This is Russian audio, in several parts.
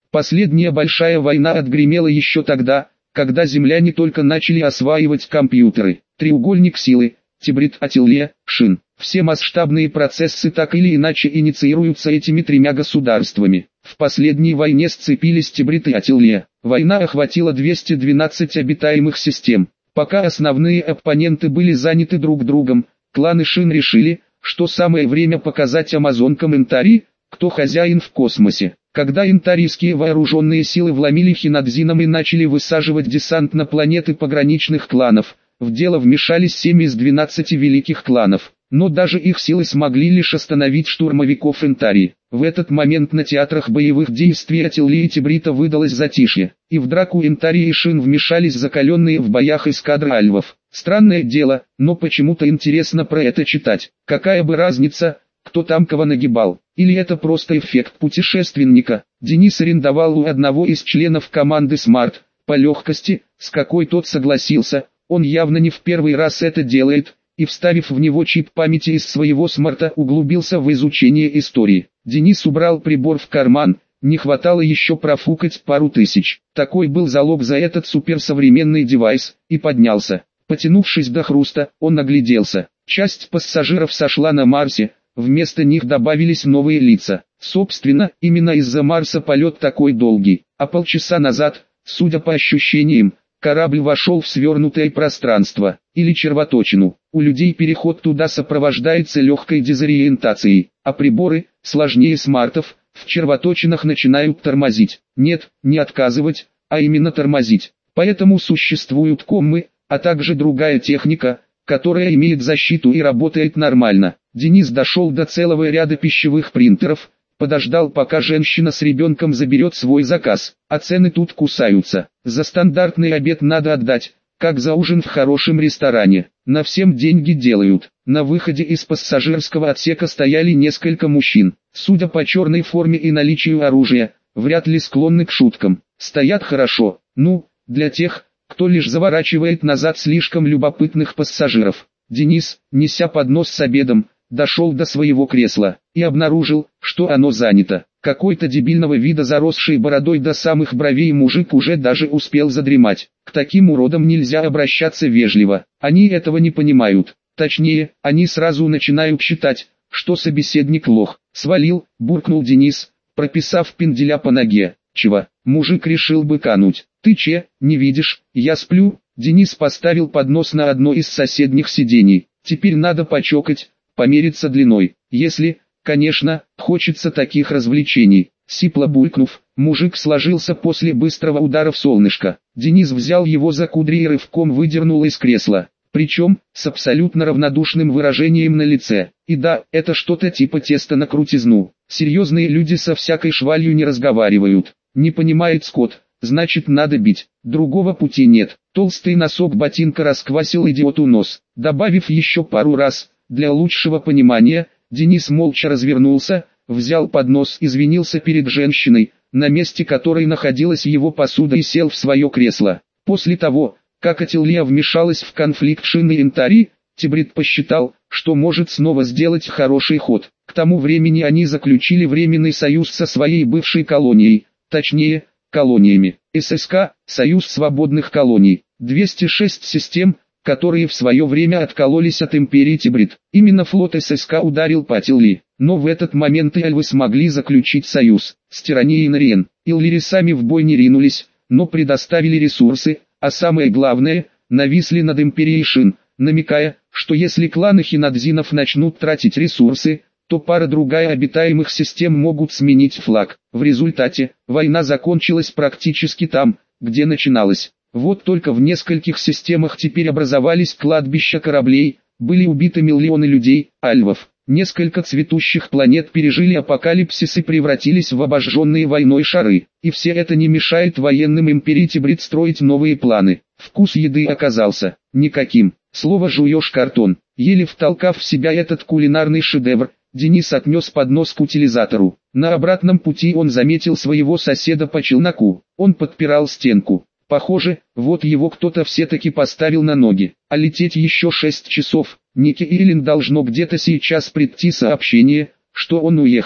Последняя большая война отгремела еще тогда, когда земляне только начали осваивать компьютеры. Треугольник силы, Тибрит, Атиллия, Шин. Все масштабные процессы так или иначе инициируются этими тремя государствами. В последней войне сцепились Тибрит и Атиллия. Война охватила 212 обитаемых систем. Пока основные оппоненты были заняты друг другом, кланы Шин решили, что самое время показать амазонкам Интари, кто хозяин в космосе. Когда интарийские вооруженные силы вломили Хинадзинам и начали высаживать десант на планеты пограничных кланов, в дело вмешались 7 из 12 великих кланов. Но даже их силы смогли лишь остановить штурмовиков Интарии. В этот момент на театрах боевых действий Атиллии и Тибрита выдалось затишье, и в драку Интарии и Шин вмешались закаленные в боях эскадры альвов. Странное дело, но почему-то интересно про это читать. Какая бы разница, кто там кого нагибал, или это просто эффект путешественника. Денис арендовал у одного из членов команды Смарт, по легкости, с какой тот согласился, он явно не в первый раз это делает, и вставив в него чип памяти из своего смарта, углубился в изучение истории. Денис убрал прибор в карман, не хватало еще профукать пару тысяч. Такой был залог за этот суперсовременный девайс, и поднялся. Потянувшись до хруста, он огляделся. Часть пассажиров сошла на Марсе, вместо них добавились новые лица. Собственно, именно из-за Марса полет такой долгий. А полчаса назад, судя по ощущениям, корабль вошел в свернутое пространство, или червоточину. У людей переход туда сопровождается легкой дезориентацией, а приборы, сложнее смартов, в червоточинах начинают тормозить. Нет, не отказывать, а именно тормозить. Поэтому существуют коммы, а также другая техника, которая имеет защиту и работает нормально. Денис дошел до целого ряда пищевых принтеров, подождал, пока женщина с ребенком заберет свой заказ, а цены тут кусаются. За стандартный обед надо отдать, как за ужин в хорошем ресторане. На всем деньги делают. На выходе из пассажирского отсека стояли несколько мужчин. Судя по черной форме и наличию оружия, вряд ли склонны к шуткам. Стоят хорошо, для тех, кто лишь заворачивает назад слишком любопытных пассажиров. Денис, неся поднос с обедом, дошел до своего кресла и обнаружил, что оно занято. Какой-то дебильного вида заросший бородой до самых бровей мужик уже даже успел задремать. К таким уродам нельзя обращаться вежливо, они этого не понимают. Точнее, они сразу начинают считать, что собеседник лох. «Свалил», буркнул Денис, прописав пинделя по ноге. «Чего?» Мужик решил быкануть. «Ты че, не видишь, я сплю?» Денис поставил поднос на одно из соседних сидений. «Теперь надо почокать, помериться длиной, если, конечно, хочется таких развлечений». Сипло булькнув, мужик сложился после быстрого удара в солнышко. Денис взял его за кудри и рывком выдернул из кресла. Причем, с абсолютно равнодушным выражением на лице. И да, это что-то типа теста на крутизну. Серьезные люди со всякой швалью не разговаривают. Не понимает скот, значит надо бить. Другого пути нет. Толстый носок ботинка расквасил идиоту нос. Добавив еще пару раз, для лучшего понимания, Денис молча развернулся, взял поднос, извинился перед женщиной, на месте которой находилась его посуда, и сел в свое кресло. После того, как Атиллия вмешалась в конфликт Шин и Интари, Тибрит посчитал, что может снова сделать хороший ход. К тому времени они заключили временный союз со своей бывшей колонией, точнее, колониями. ССК – Союз свободных колоний. 206 систем, которые в свое время откололись от империи Тибрит. Именно флот ССК ударил по Атиллии, но в этот момент и альвы смогли заключить союз с тиранией Нариен. Иллири сами в бой не ринулись, но предоставили ресурсы, а самое главное, нависли над империей Шин, намекая, что если кланы Хинадзинов начнут тратить ресурсы, то пара-другая обитаемых систем могут сменить флаг. В результате, война закончилась практически там, где начиналась. Вот только в нескольких системах теперь образовались кладбища кораблей, были убиты миллионы людей, альвов. Несколько цветущих планет пережили апокалипсис и превратились в обожженные войной шары. И все это не мешает военным империи Тибрит строить новые планы. Вкус еды оказался никаким. Слово «жуешь картон». Еле втолкав в себя этот кулинарный шедевр, Денис отнес поднос к утилизатору. На обратном пути он заметил своего соседа по челноку. Он подпирал стенку. Похоже, вот его кто-то все-таки поставил на ноги. А лететь еще 6 часов. Нике Иллин должно где-то сейчас прийти сообщение, что он уехал.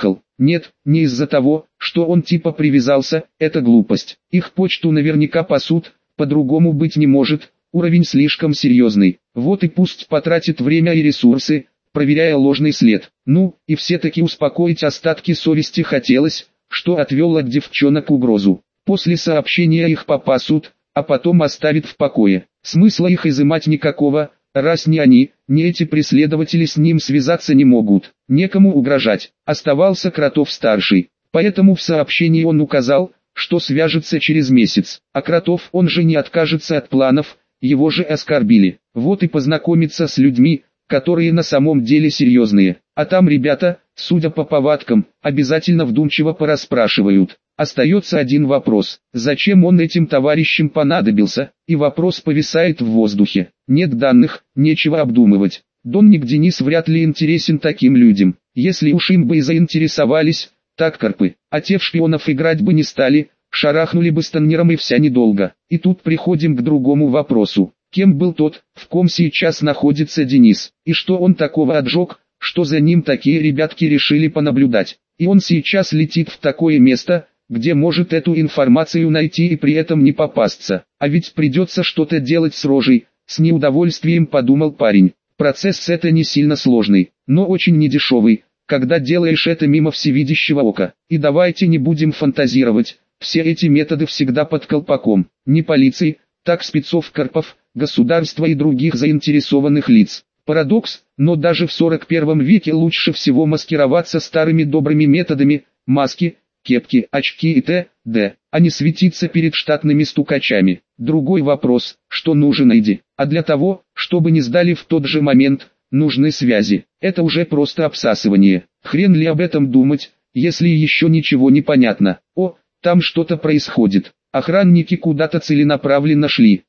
Нет, не из-за того, что он типа привязался, это глупость. Их почту наверняка пасут, по-другому быть не может, уровень слишком серьезный. Вот и пусть потратит время и ресурсы, проверяя ложный след. Ну, и все-таки успокоить остатки совести хотелось, что отвел от девчонок угрозу. После сообщения их попасут, а потом оставит в покое. Смысла их изымать никакого, раз ни они, ни эти преследователи с ним связаться не могут. Некому угрожать. Оставался Кротов-старший. Поэтому в сообщении он указал, что свяжется через месяц. А Кротов он же не откажется от планов, его же оскорбили. Вот и познакомиться с людьми, которые на самом деле серьезные. А там ребята, судя по повадкам, обязательно вдумчиво порасспрашивают. Остается один вопрос: зачем он этим товарищам понадобился? И вопрос повисает в воздухе. Нет данных, нечего обдумывать. Донник Денис вряд ли интересен таким людям. Если уж им бы и заинтересовались, так карпы. А те в шпионов играть бы не стали, шарахнули бы станнером и вся недолго. И тут приходим к другому вопросу. Кем был тот, в ком сейчас находится Денис? И что он такого отжег, что за ним такие ребятки решили понаблюдать? И он сейчас летит в такое место, где может эту информацию найти и при этом не попасться. А ведь придется что-то делать с рожей, с неудовольствием подумал парень. Процесс это не сильно сложный, но очень недешевый, когда делаешь это мимо всевидящего ока. И давайте не будем фантазировать, все эти методы всегда под колпаком. Не полиции, так спецов Карпов, государства и других заинтересованных лиц. Парадокс, но даже в 41 веке лучше всего маскироваться старыми добрыми методами: маски, кепки, очки и т.д., а не светиться перед штатными стукачами. Другой вопрос, что нужен Эдди. А для того, чтобы не сдали в тот же момент, нужны связи. Это уже просто обсасывание. Хрен ли об этом думать, если еще ничего не понятно. О, там что-то происходит. Охранники куда-то целенаправленно шли.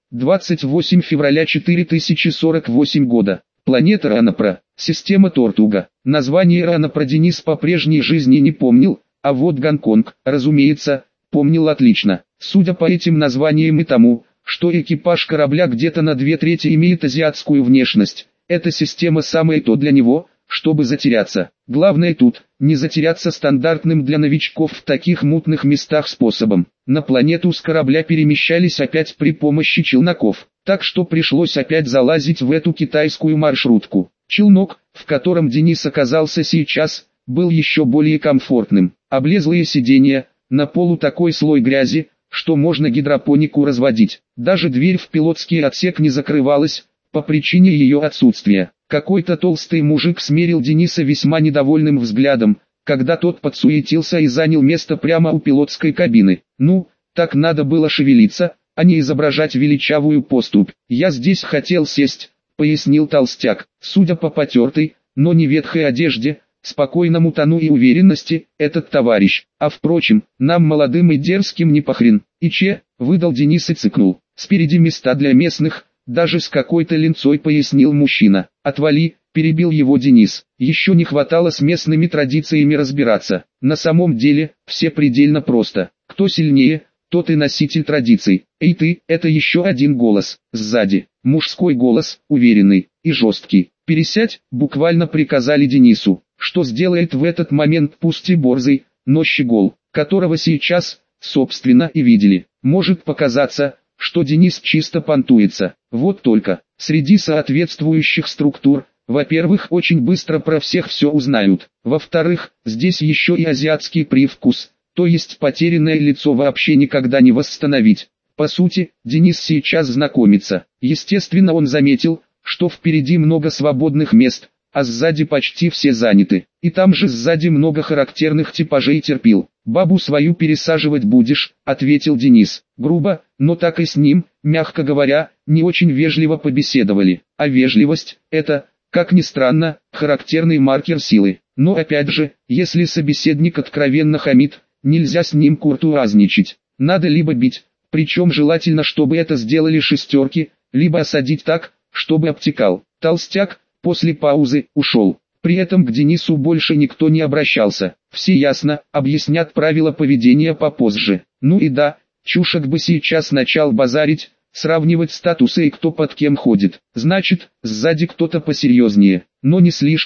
28 февраля 4048 года. Планета Ранопра. Система Тортуга. Название Ранопра Денис по прежней жизни не помнил, а вот Гонконг, разумеется, помнил отлично. Судя по этим названиям и тому, что экипаж корабля где-то на 2/3 имеет азиатскую внешность, эта система самое то для него, чтобы затеряться. Главное тут, не затеряться стандартным для новичков в таких мутных местах способом. На планету с корабля перемещались опять при помощи челноков, так что пришлось опять залазить в эту китайскую маршрутку. Челнок, в котором Денис оказался сейчас, был еще более комфортным. Облезлые сиденья, на полу такой слой грязи, что можно гидропонику разводить. Даже дверь в пилотский отсек не закрывалась, по причине ее отсутствия. Какой-то толстый мужик смерил Дениса весьма недовольным взглядом, когда тот подсуетился и занял место прямо у пилотской кабины. Ну, так надо было шевелиться, а не изображать величавую поступь. «Я здесь хотел сесть», — пояснил толстяк. Судя по потертой, но не ветхой одежде, спокойному тону и уверенности, этот товарищ. А впрочем, нам молодым и дерзким не похрен. Выдал Денис и цыкнул. Спереди места для местных, даже с какой-то линцой, пояснил мужчина. Отвали, перебил его Денис. Еще не хватало с местными традициями разбираться. На самом деле, все предельно просто. Кто сильнее, тот и носитель традиций. Эй ты, это еще один голос. Сзади, мужской голос, уверенный и жесткий. Пересядь, буквально приказали Денису. Что сделает в этот момент пусть и борзый, но щегол, которого сейчас, собственно, и видели. Может показаться, что Денис чисто понтуется. Вот только, среди соответствующих структур, во-первых, очень быстро про всех все узнают. Во-вторых, здесь еще и азиатский привкус, то есть потерянное лицо вообще никогда не восстановить. По сути, Денис сейчас знакомится. Естественно, он заметил, что впереди много свободных мест, а сзади почти все заняты. И там же сзади много характерных типажей терпил. «Бабу свою пересаживать будешь», — ответил Денис. Грубо, но так и с ним, мягко говоря, не очень вежливо побеседовали. А вежливость — это, как ни странно, характерный маркер силы. Но опять же, если собеседник откровенно хамит, нельзя с ним куртуазничать. Надо либо бить, причем желательно, чтобы это сделали шестерки, либо осадить так, чтобы обтекал. Толстяк, после паузы, ушел. При этом к Денису больше никто не обращался. Все ясно, объяснят правила поведения попозже. Ну и да, чушек бы сейчас начал базарить, сравнивать статусы и кто под кем ходит. Значит, сзади кто-то посерьезнее, но не слишком,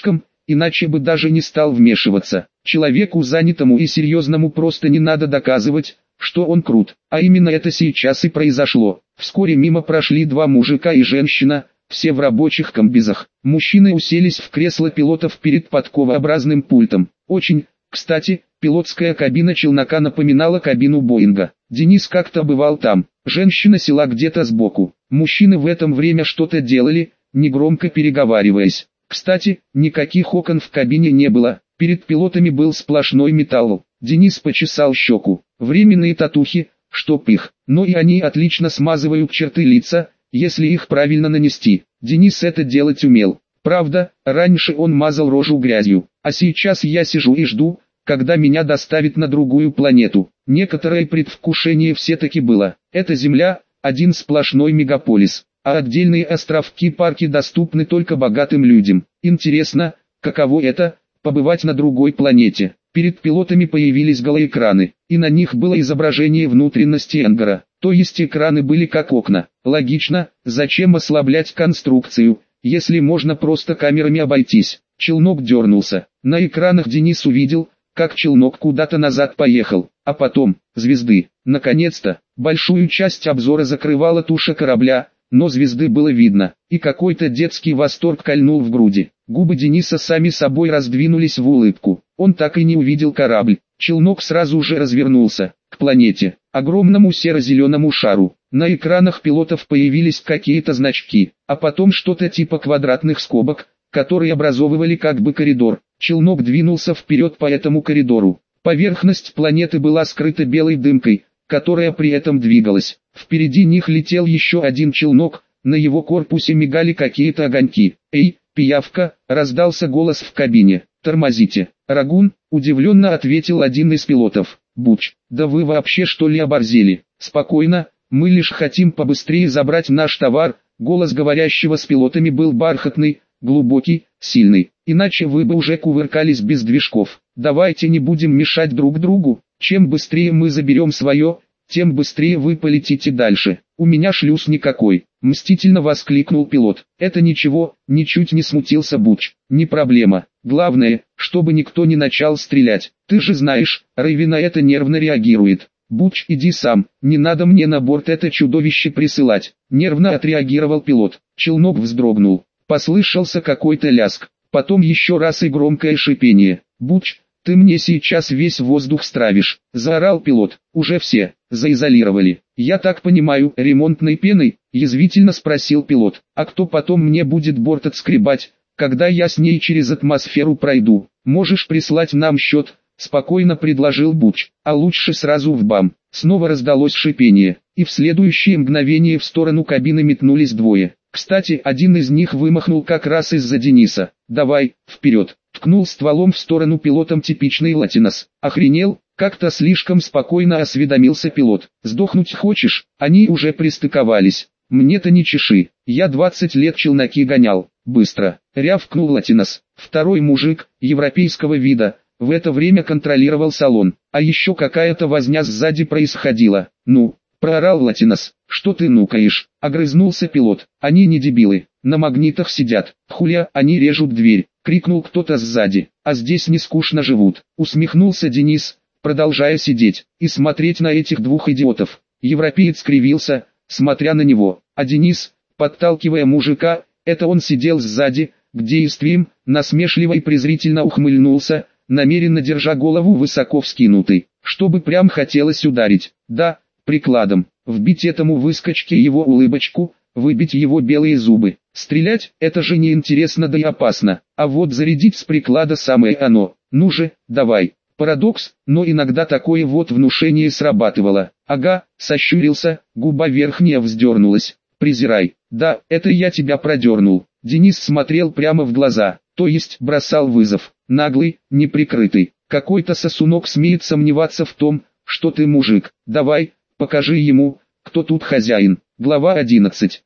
иначе бы даже не стал вмешиваться. Человеку занятому и серьезному просто не надо доказывать, что он крут. А именно это сейчас и произошло. Вскоре мимо прошли два мужика и женщина, все в рабочих комбизах. Мужчины уселись в кресло пилотов перед подковообразным пультом. Очень, кстати, пилотская кабина челнока напоминала кабину Боинга. Денис как-то бывал там. Женщина села где-то сбоку. Мужчины в это время что-то делали, негромко переговариваясь. Кстати, никаких окон в кабине не было. Перед пилотами был сплошной металл. Денис почесал щеку. Временные татухи, чтоб их. Но и они отлично смазывают черты лица, если их правильно нанести. Денис это делать умел. Правда, раньше он мазал рожу грязью. А сейчас я сижу и жду, когда меня доставят на другую планету. Некоторое предвкушение все-таки было. Эта Земля – один сплошной мегаполис, а отдельные островки-парки доступны только богатым людям. Интересно, каково это – побывать на другой планете. Перед пилотами появились голоэкраны, и на них было изображение внутренности ангара. То есть экраны были как окна. Логично, зачем ослаблять конструкцию, если можно просто камерами обойтись. Челнок дернулся. На экранах Денис увидел, как челнок куда-то назад поехал, а потом, звезды. Наконец-то, большую часть обзора закрывала туша корабля, но звезды было видно, и какой-то детский восторг кольнул в груди. Губы Дениса сами собой раздвинулись в улыбку. Он так и не увидел корабль. Челнок сразу же развернулся, к планете, огромному серо-зеленому шару. На экранах пилотов появились какие-то значки, а потом что-то типа квадратных скобок, которые образовывали как бы коридор. Челнок двинулся вперед по этому коридору. Поверхность планеты была скрыта белой дымкой, которая при этом двигалась. Впереди них летел еще один челнок, на его корпусе мигали какие-то огоньки. «Эй, пиявка!» — раздался голос в кабине. «Тормозите!» «Рагун!» — удивленно ответил один из пилотов. «Буч, да вы вообще что ли оборзели?» «Спокойно, мы лишь хотим побыстрее забрать наш товар». Голос говорящего с пилотами был бархатный, глубокий, сильный. «Иначе вы бы уже кувыркались без движков. Давайте не будем мешать друг другу. Чем быстрее мы заберем свое, тем быстрее вы полетите дальше. У меня шлюз никакой», — мстительно воскликнул пилот. «Это ничего», — ничуть не смутился Буч. «Не проблема. Главное, чтобы никто не начал стрелять. Ты же знаешь, Рейви на это нервно реагирует». «Буч, иди сам, не надо мне на борт это чудовище присылать», — нервно отреагировал пилот. Челнок вздрогнул. Послышался какой-то ляск, потом еще раз и громкое шипение. «Буч, ты мне сейчас весь воздух стравишь», — заорал пилот. «Уже все заизолировали». «Я так понимаю, ремонтной пеной?» — язвительно спросил пилот. «А кто потом мне будет борт отскребать, когда я с ней через атмосферу пройду? Можешь прислать нам счет?» — спокойно предложил Буч. «А лучше сразу в БАМ». Снова раздалось шипение, и в следующее мгновение в сторону кабины метнулись двое. Кстати, один из них вымахнул как раз из-за Дениса. «Давай, вперед!» — ткнул стволом в сторону пилотом типичный латинос. «Охренел?» — как-то слишком спокойно осведомился пилот. «Сдохнуть хочешь?» Они уже пристыковались. «Мне-то не чеши, я 20 лет челноки гонял». «Быстро!» — рявкнул латинос. Второй мужик, европейского вида, в это время контролировал салон. А еще какая-то возня сзади происходила. «Ну?» — проорал латинос. «Что ты нукаешь?» — огрызнулся пилот. «Они не дебилы, на магнитах сидят. Хуля, они режут дверь!» — крикнул кто-то сзади. «А здесь не скучно живут!» — усмехнулся Денис, продолжая сидеть и смотреть на этих двух идиотов. Европеец кривился, смотря на него, а Денис, подталкивая мужика, это он сидел сзади, к действиям, насмешливо и презрительно ухмыльнулся, намеренно держа голову высоко вскинутой, чтобы прям хотелось ударить. Да, прикладом, вбить этому выскочке его улыбочку, выбить его белые зубы. Стрелять – это же неинтересно, да и опасно, а вот зарядить с приклада самое оно. Ну же, давай. Парадокс, но иногда такое вот внушение срабатывало. Ага, сощурился, губа верхняя вздернулась. Презирай. Да, это я тебя продернул. Денис смотрел прямо в глаза, то есть бросал вызов. Наглый, неприкрытый. Какой-то сосунок смеет сомневаться в том, что ты мужик. Давай, покажи ему, кто тут хозяин. Глава 11.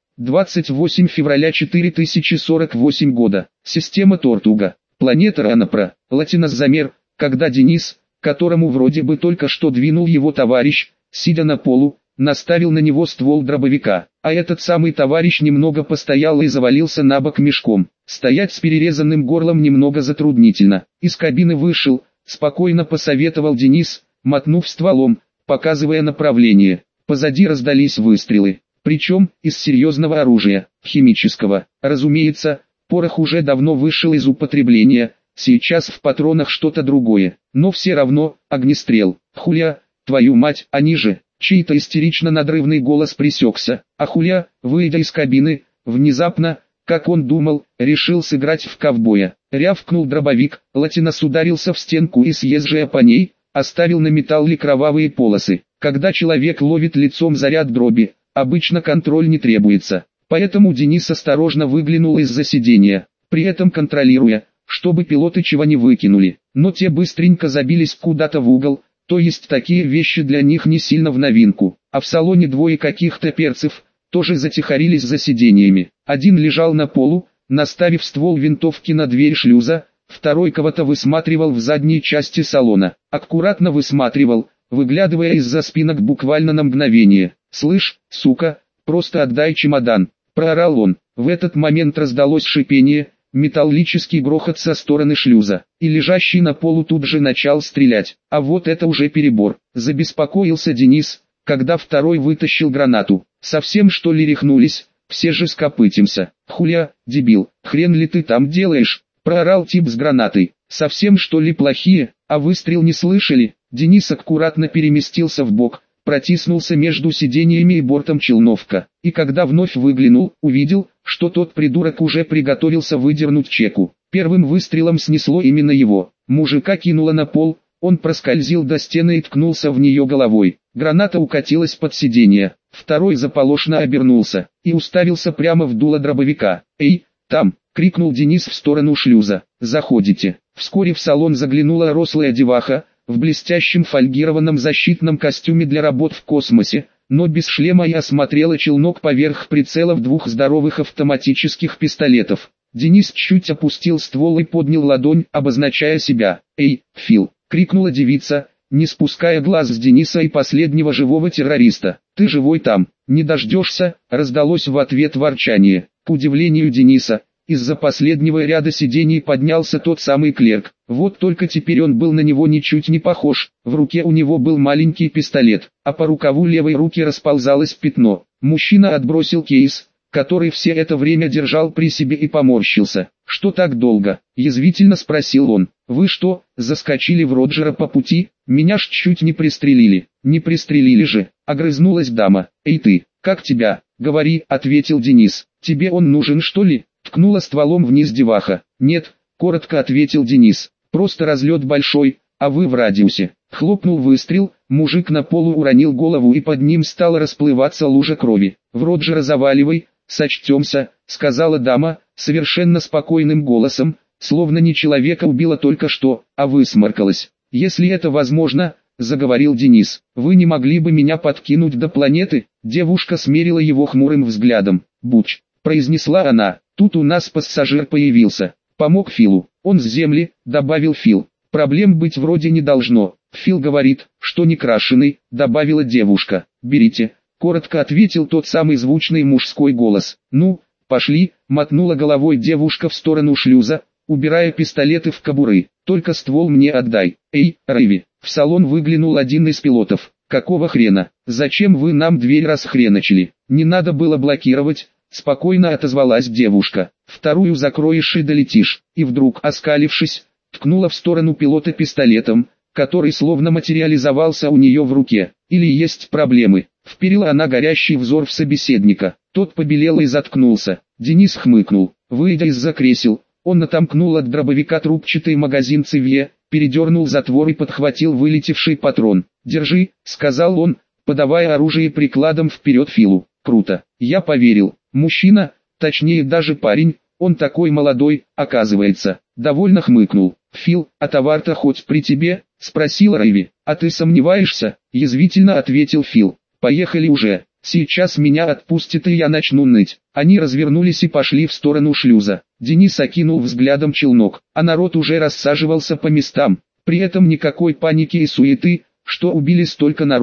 28 февраля 4048 года. Система Тортуга. Планета Ранапра. Латинос замер, когда Денис, которому вроде бы только что двинул его товарищ, сидя на полу, наставил на него ствол дробовика. а этот самый товарищ немного постоял и завалился на бок мешком. Стоять с перерезанным горлом немного затруднительно. Из кабины вышел, спокойно посоветовал Денис, мотнув стволом, показывая направление. Позади раздались выстрелы. Причем, из серьезного оружия, химического. Разумеется, порох уже давно вышел из употребления, сейчас в патронах что-то другое. Но все равно, огнестрел. Хуля, твою мать, они же. Чей-то истерично надрывный голос пресекся. А Хуля, выйдя из кабины, внезапно, как он думал, решил сыграть в ковбоя. Рявкнул дробовик, латинос ударился в стенку и, съезжая по ней, оставил на металле кровавые полосы. Когда человек ловит лицом заряд дроби, обычно контроль не требуется. Поэтому Денис осторожно выглянул из-за сидения, при этом контролируя, чтобы пилоты чего не выкинули. Но те быстренько забились куда-то в угол, то есть такие вещи для них не сильно в новинку. А в салоне двое каких-то перцев тоже затихарились за сидениями. Один лежал на полу, наставив ствол винтовки на дверь шлюза, второй кого-то высматривал в задней части салона. Аккуратно высматривал, выглядывая из-за спинок буквально на мгновение. «Слышь, сука, просто отдай чемодан», — проорал он. В этот момент раздалось шипение, металлический грохот со стороны шлюза, и лежащий на полу тут же начал стрелять. А вот это уже перебор, забеспокоился Денис, когда второй вытащил гранату. Совсем что ли рехнулись, все же скопытимся. «Хуля, дебил, хрен ли ты там делаешь?» — проорал тип с гранатой. «Совсем что ли плохие, а выстрел не слышали?» Денис аккуратно переместился вбок, протиснулся между сиденьями и бортом челновка, и когда вновь выглянул, увидел, что тот придурок уже приготовился выдернуть чеку. Первым выстрелом снесло именно его. Мужика кинуло на пол, он проскользил до стены и ткнулся в нее головой. Граната укатилась под сиденье. Второй заполошно обернулся и уставился прямо в дуло дробовика. «Эй, там!» — крикнул Денис в сторону шлюза. «Заходите!» Вскоре в салон заглянула рослая деваха, в блестящем фольгированном защитном костюме для работ в космосе, но без шлема, и осмотрела челнок поверх прицелов двух здоровых автоматических пистолетов. Денис чуть опустил ствол и поднял ладонь, обозначая себя. «Эй, Фил!» — крикнула девица, не спуская глаз с Дениса и последнего живого террориста. «Ты живой там? Не дождешься?» — раздалось в ответ ворчание. К удивлению Дениса, из-за последнего ряда сидений поднялся тот самый клерк. Вот только теперь он был на него ничуть не похож. В руке у него был маленький пистолет, а по рукаву левой руки расползалось пятно. Мужчина отбросил кейс, который все это время держал при себе, и поморщился. «Что так долго?» — язвительно спросил он. «Вы что, заскочили в Роджера по пути? Меня ж чуть не пристрелили». «Не пристрелили же», — огрызнулась дама. «Эй ты, как тебя?» «Говори», — ответил Денис. «Тебе он нужен, что ли?» — ткнула стволом вниз деваха. «Нет», — коротко ответил Денис. «Просто разлет большой, а вы в радиусе». Хлопнул выстрел, мужик на полу уронил голову и под ним стала расплываться лужа крови. «В Роджера заваливай, сочтемся», — сказала дама, совершенно спокойным голосом, словно не человека убила только что, а высморкалась. «Если это возможно», — заговорил Денис, — «вы не могли бы меня подкинуть до планеты?» Девушка смерила его хмурым взглядом. «Буч», — произнесла она, — «тут у нас пассажир появился. Помог Филу. Он с земли», — добавил Фил. «Проблем быть вроде не должно. Фил говорит, что не крашеный», — добавила девушка. «Берите», — коротко ответил тот самый звучный мужской голос. «Ну, пошли», — мотнула головой девушка в сторону шлюза, убирая пистолеты в кобуры. «Только ствол мне отдай». «Эй, Рэйви!» В салон выглянул один из пилотов. «Какого хрена? Зачем вы нам дверь расхреначили? Не надо было блокировать», — спокойно отозвалась девушка. «Вторую закроешь и долетишь». И вдруг, оскалившись, ткнула в сторону пилота пистолетом, который словно материализовался у нее в руке. «Или есть проблемы?» Вперила она горящий взор в собеседника. Тот побелел и заткнулся. Денис хмыкнул. Выйдя из-за кресел, он отомкнул от дробовика трубчатый магазин Цевье, передернул затвор и подхватил вылетевший патрон. «Держи», — сказал он, подавая оружие прикладом вперед Филу. «Круто». Я поверил. Мужчина, точнее даже парень, он такой молодой, оказывается, довольно хмыкнул. «Фил, а товар-то хоть при тебе?» — спросил Рэйви. «А ты сомневаешься?» — язвительно ответил Фил. «Поехали уже. Сейчас меня отпустят и я начну ныть». Они развернулись и пошли в сторону шлюза. Денис окинул взглядом челнок, а народ уже рассаживался по местам. При этом никакой паники и суеты, что убили столько народа.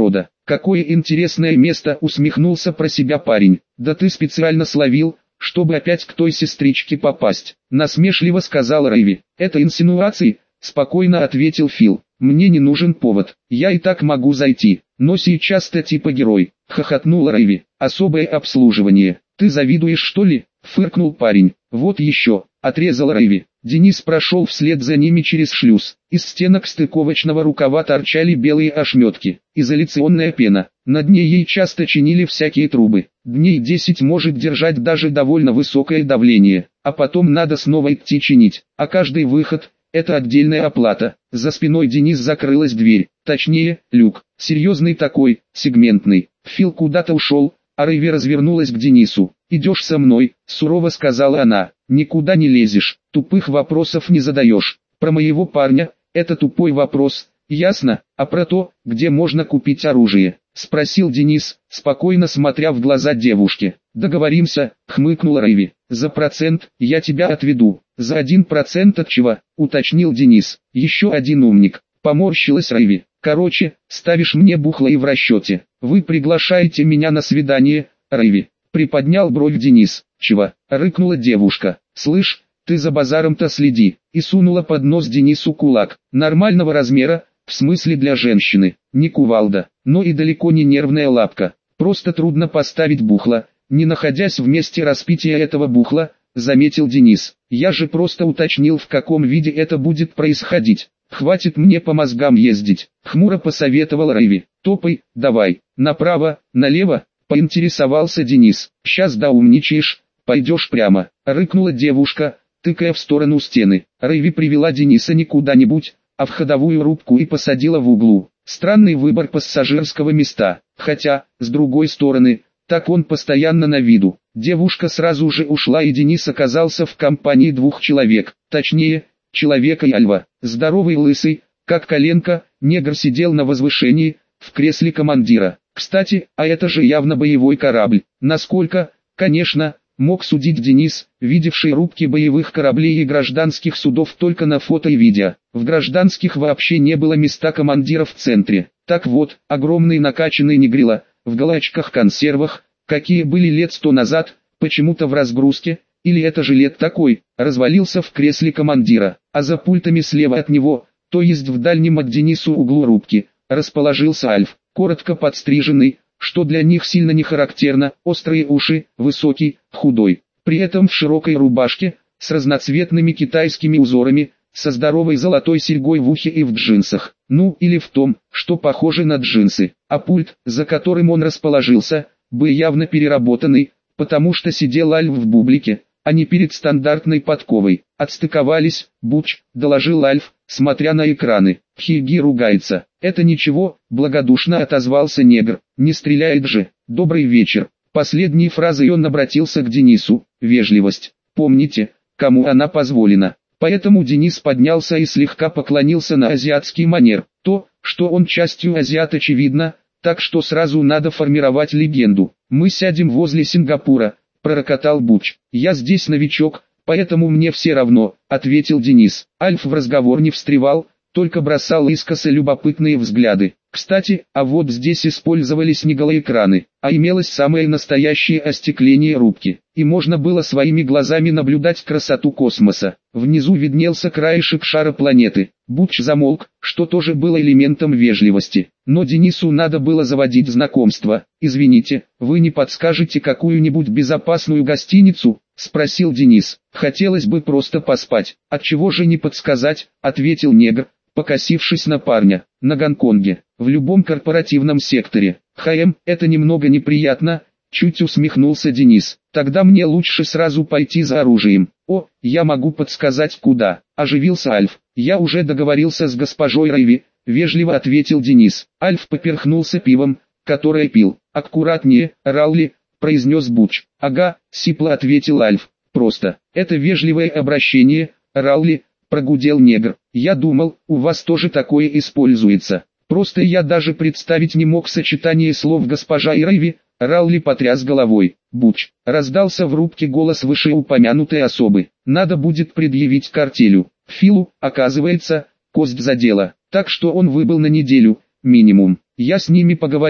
Какое интересное место, усмехнулся про себя парень. Да ты специально словил, чтобы опять к той сестричке попасть. Насмешливо сказал Рэйви. Это инсинуации, спокойно ответил Фил. Мне не нужен повод, я и так могу зайти. Но сейчас ты типа герой, хохотнул Рэйви. Особое обслуживание. Ты завидуешь, что ли? Фыркнул парень. Вот еще, отрезал Рэйви. Денис прошел вслед за ними через шлюз. Из стенок стыковочного рукава торчали белые ошметки. Изоляционная пена. На дне ей часто чинили всякие трубы. Дней 10 может держать даже довольно высокое давление. А потом надо снова идти чинить. А каждый выход – это отдельная оплата. За спиной Денис закрылась дверь. Точнее, люк. Серьезный такой, сегментный. Фил куда-то ушел, а Рэйви развернулась к Денису. «Идешь со мной», – сурово сказала она. «Никуда не лезешь, тупых вопросов не задаешь. Про моего парня – это тупой вопрос, ясно? А про то, где можно купить оружие?» – спросил Денис, спокойно смотря в глаза девушке. «Договоримся», – хмыкнул Рэйви. «За процент я тебя отведу». «За 1% от чего?» – уточнил Денис. «Еще один умник», – поморщилась Рэйви. «Короче, ставишь мне бухло и в расчете. Вы приглашаете меня на свидание, Рэйви?» Приподнял бровь Денис. «Чего?» – рыкнула девушка. «Слышь, ты за базаром-то следи», и сунула под нос Денису кулак. Нормального размера, в смысле для женщины, не кувалда, но и далеко не нервная лапка. Просто трудно поставить бухло, не находясь в месте распития этого бухла, заметил Денис. «Я же просто уточнил, в каком виде это будет происходить. Хватит мне по мозгам ездить», — хмуро посоветовал Рэйви. «Топай, давай, направо, налево», — поинтересовался Денис. «Сейчас доумничаешь, пойдешь прямо», — рыкнула девушка, тыкая в сторону стены. Рэйви привела Дениса не куда-нибудь, а в ходовую рубку и посадила в углу. Странный выбор пассажирского места, хотя, с другой стороны, так он постоянно на виду. Девушка сразу же ушла, и Денис оказался в компании двух человек, точнее, человека и Альва. Здоровый лысый, как коленка, негр сидел на возвышении, в кресле командира. Кстати, а это же явно боевой корабль. Насколько, конечно, мог судить Денис, видевший рубки боевых кораблей и гражданских судов только на фото и видео. В гражданских вообще не было места командира в центре. Так вот, огромный накачанный негрила, в галачках-консервах, какие были лет 100 назад, почему-то в разгрузке, или это же лет такой, развалился в кресле командира, а за пультами слева от него, то есть в дальнем от Денису углу рубки, расположился Альф, коротко подстриженный, что для них сильно не характерно, острые уши, высокий, худой, при этом в широкой рубашке, с разноцветными китайскими узорами, со здоровой золотой серьгой в ухе и в джинсах, ну или в том, что похоже на джинсы, а пульт, за которым он расположился, был явно переработанный, потому что сидел Альф в бублике, а не перед стандартной подковой. «Отстыковались, Буч», — доложил Альф, смотря на экраны. Хиги ругается. «Это ничего», — благодушно отозвался негр, — «не стреляет же». «Добрый вечер». Последней фразой он обратился к Денису. «Вежливость. Помните, кому она позволена». Поэтому Денис поднялся и слегка поклонился на азиатский манер. То, что он частью азиат, очевидно, так что сразу надо формировать легенду. «Мы сядем возле Сингапура», — пророкотал Буч. «Я здесь новичок, поэтому мне все равно», — ответил Денис. Альф в разговор не встревал, только бросал искоса любопытные взгляды. Кстати, а вот здесь использовались не голоэкраны, а имелось самое настоящее остекление рубки, и можно было своими глазами наблюдать красоту космоса. Внизу виднелся краешек шара планеты. Буч замолк, что тоже было элементом вежливости. Но Денису надо было заводить знакомство. «Извините, вы не подскажете какую-нибудь безопасную гостиницу?» — спросил Денис. «Хотелось бы просто поспать». «Отчего же не подсказать?» — ответил негр, покосившись на парня. «На Гонконге, в любом корпоративном секторе. Это немного неприятно», — чуть усмехнулся Денис. «Тогда мне лучше сразу пойти за оружием». «О, я могу подсказать куда», — оживился Альф. «Я уже договорился с госпожой Рэйви», — вежливо ответил Денис. Альф поперхнулся пивом, которое пил. «Аккуратнее, Раули», — произнес Буч. «Ага», — сипло ответил Альф. «Просто, это вежливое обращение, Раули», — прогудел негр. «Я думал, у вас тоже такое используется. Просто я даже представить не мог сочетание слов госпожа и Рэйви». Раули потряс головой. «Буч», — раздался в рубке голос вышеупомянутой особы. «Надо будет предъявить картелю. Филу, оказывается, кость задела, так что он выбыл на неделю, минимум. Я с ними поговорю»,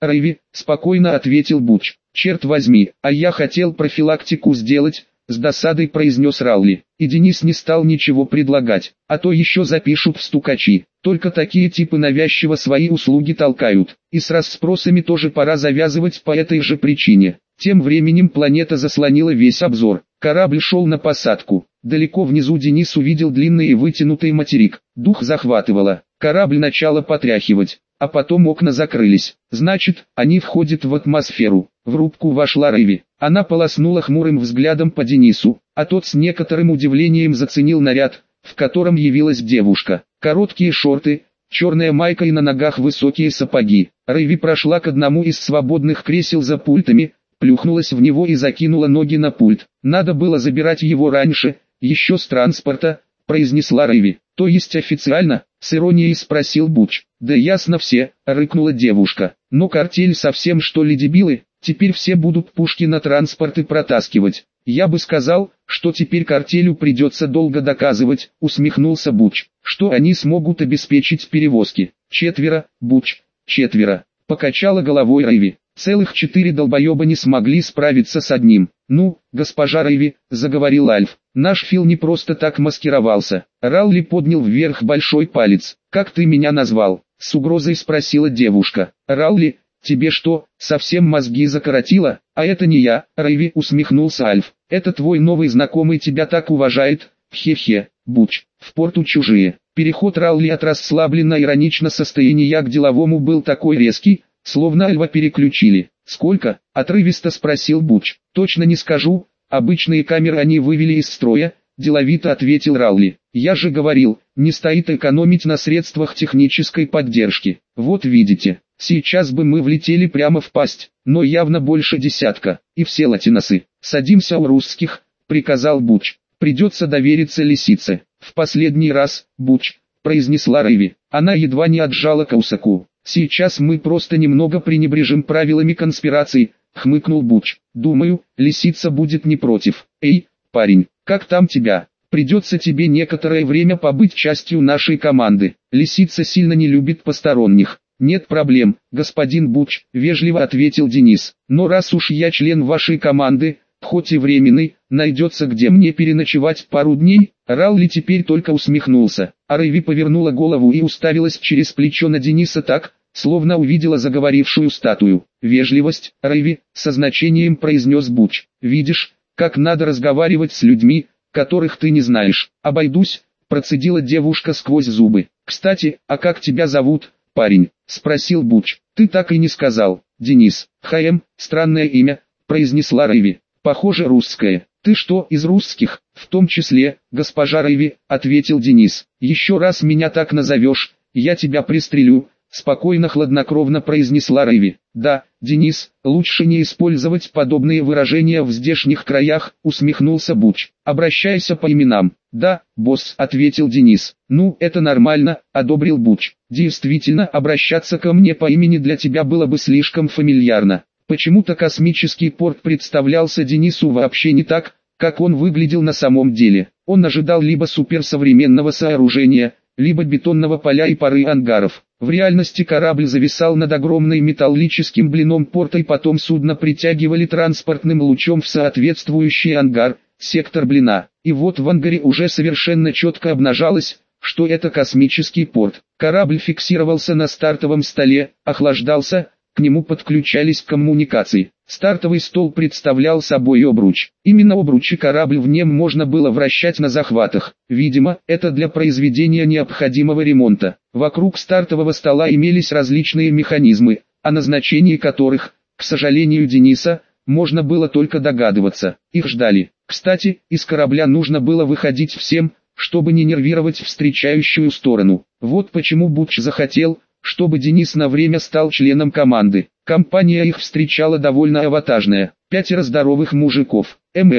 Райви, спокойно ответил Буч. Черт возьми, а я хотел профилактику сделать, с досадой произнес Раули. И Денис не стал ничего предлагать, а то еще запишут в стукачи. Только такие типы навязчиво свои услуги толкают. И с расспросами тоже пора завязывать по этой же причине. Тем временем планета заслонила весь обзор. Корабль шел на посадку. Далеко внизу Денис увидел длинный и вытянутый материк. Дух захватывало. Корабль начало потряхивать, а потом окна закрылись. Значит, они входят в атмосферу. В рубку вошла Райви. Она полоснула хмурым взглядом по Денису, а тот с некоторым удивлением заценил наряд, в котором явилась девушка. Короткие шорты, черная майка и на ногах высокие сапоги. Райви прошла к одному из свободных кресел за пультами, плюхнулась в него и закинула ноги на пульт. Надо было забирать его раньше, еще с транспорта, произнесла Райви. То есть официально? С иронией спросил Буч. Да ясно все, рыкнула девушка. Но картель совсем что ли дебилы? Теперь все будут пушки на транспорты протаскивать. Я бы сказал, что теперь картелю придется долго доказывать, усмехнулся Буч, что они смогут обеспечить перевозки. 4, Буч, 4. Покачала головой Райви. Целых 4 долбоеба не смогли справиться с одним. Ну, госпожа Райви, заговорил Альф, наш Фил не просто так маскировался. Раули поднял вверх большой палец. Как ты меня назвал? С угрозой спросила девушка. Раули, тебе что, совсем мозги закоротило? А это не я, Райви, усмехнулся Альф. Это твой новый знакомый тебя так уважает. Хе-хе, Буч, в порту чужие. Переход Раули от расслабленно-иронично состояния к деловому был такой резкий, словно Альва переключили. «Сколько?» – отрывисто спросил Буч. «Точно не скажу, обычные камеры они вывели из строя», – деловито ответил Раули. «Я же говорил, не стоит экономить на средствах технической поддержки. Вот видите, сейчас бы мы влетели прямо в пасть, но явно больше десятка, и все латиносы. Садимся у русских», – приказал Буч. «Придется довериться лисице». «В последний раз, Буч», – произнесла Райви. Она едва не отжала Каусаку. «Сейчас мы просто немного пренебрежим правилами конспирации», — хмыкнул Буч. «Думаю, лисица будет не против. Эй, парень, как там тебя? Придется тебе некоторое время побыть частью нашей команды. Лисица сильно не любит посторонних». «Нет проблем, господин Буч», — вежливо ответил Денис. «Но раз уж я член вашей команды, хоть и временный, найдется где мне переночевать пару дней». Раули теперь только усмехнулся, а Райви повернула голову и уставилась через плечо на Дениса так, словно увидела заговорившую статую. «Вежливость, Райви», — со значением произнес Буч. «Видишь, как надо разговаривать с людьми, которых ты не знаешь». «Обойдусь», — процедила девушка сквозь зубы. «Кстати, а как тебя зовут, парень?» — спросил Буч. «Ты так и не сказал». «Денис». «ХМ, странное имя», — произнесла Райви. «Похоже, русское». «Ты что, из русских?» «В том числе, госпожа Райви», — ответил Денис. «Еще раз меня так назовешь, я тебя пристрелю», — спокойно хладнокровно произнесла Райви. «Да, Денис, лучше не использовать подобные выражения в здешних краях», — усмехнулся Буч. «Обращайся по именам». «Да, босс», — ответил Денис. «Ну, это нормально», — одобрил Буч. «Действительно, обращаться ко мне по имени для тебя было бы слишком фамильярно». Почему-то космический порт представлялся Денису вообще не так, как он выглядел на самом деле. Он ожидал либо суперсовременного сооружения, либо бетонного поля и пары ангаров. В реальности корабль зависал над огромным металлическим блином порта, и потом судно притягивали транспортным лучом в соответствующий ангар, сектор блина. И вот в ангаре уже совершенно четко обнажалось, что это космический порт. Корабль фиксировался на стартовом столе, охлаждался, к нему подключались коммуникации. Стартовый стол представлял собой обруч. Именно обручи корабль в нем можно было вращать на захватах. Видимо, это для произведения необходимого ремонта. Вокруг стартового стола имелись различные механизмы, о назначении которых, к сожалению Дениса, можно было только догадываться. Их ждали. Кстати, из корабля нужно было выходить всем, чтобы не нервировать встречающую сторону. Вот почему Буч захотел, чтобы Денис на время стал членом команды. Компания их встречала довольно авантажная. 5 здоровых мужиков,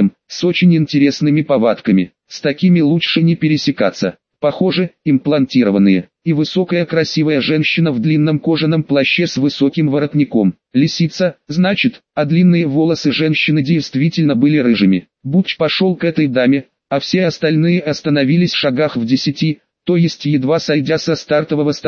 с очень интересными повадками. С такими лучше не пересекаться. Похоже, имплантированные. И высокая красивая женщина в длинном кожаном плаще с высоким воротником. Лисица, значит, а длинные волосы женщины действительно были рыжими. Буч пошел к этой даме, а все остальные остановились в шагах в 10, то есть едва сойдя со стартового стола.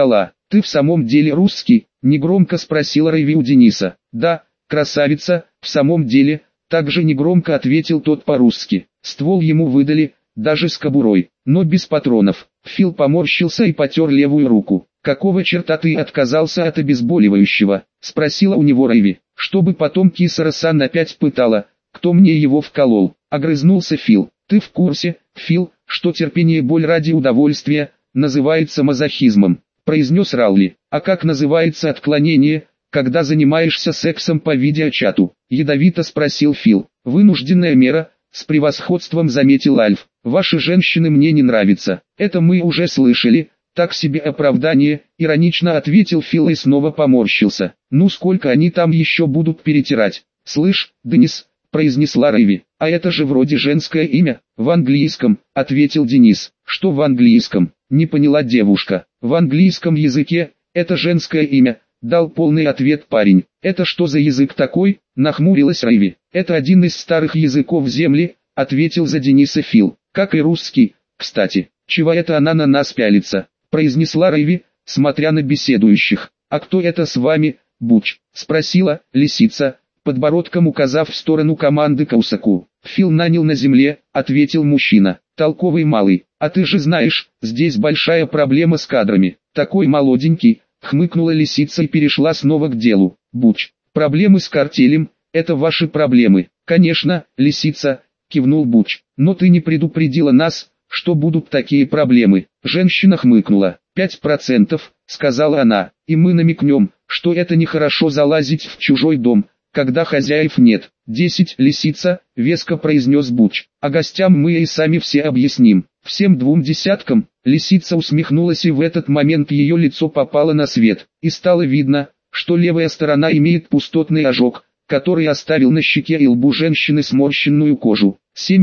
«Ты в самом деле русский?» — негромко спросила Райви у Дениса. «Да, красавица, в самом деле», — также негромко ответил тот по-русски. Ствол ему выдали, даже с кобурой, но без патронов. Фил поморщился и потер левую руку. «Какого черта ты отказался от обезболивающего?» — спросила у него Райви. «Чтобы потом Кисара-сан опять пытала, кто мне его вколол?» — огрызнулся Фил. «Ты в курсе, Фил, что терпение и боль ради удовольствия называется мазохизмом?» — произнес Раули. «А как называется отклонение, когда занимаешься сексом по видеочату?» — ядовито спросил Фил. «Вынужденная мера», — с превосходством заметил Альф. «Ваши женщины мне не нравятся». «Это мы уже слышали, так себе оправдание», — иронично ответил Фил и снова поморщился. «Ну сколько они там еще будут перетирать?» «Слышь, Денис», — произнесла Райви. «А это же вроде женское имя». «В английском», — ответил Денис. «Что в английском?» — не поняла девушка. «В английском языке, это женское имя», — дал полный ответ парень. «Это что за язык такой?» — нахмурилась Райви. «Это один из старых языков Земли», — ответил за Дениса Фил. «Как и русский, кстати». «Чего это она на нас пялится?» — произнесла Райви, смотря на беседующих. «А кто это с вами, Буч?» — спросила лисица, подбородком указав в сторону команды Каусаку. «Фил нанял на земле», — ответил мужчина. «Толковый малый, а ты же знаешь, здесь большая проблема с кадрами». «Такой молоденький», — хмыкнула лисица и перешла снова к делу. «Буч, проблемы с картелем — это ваши проблемы». «Конечно, лисица», — кивнул Буч. «Но ты не предупредила нас, что будут такие проблемы». Женщина хмыкнула. 5%, сказала она, и мы намекнем, что это нехорошо залазить в чужой дом, когда хозяев нет. 10, лисица, веско произнес Буч. А гостям мы и сами все объясним. Всем 2 десяткам. Лисица усмехнулась, и в этот момент ее лицо попало на свет, и стало видно, что левая сторона имеет пустотный ожог, который оставил на щеке и лбу женщины сморщенную кожу.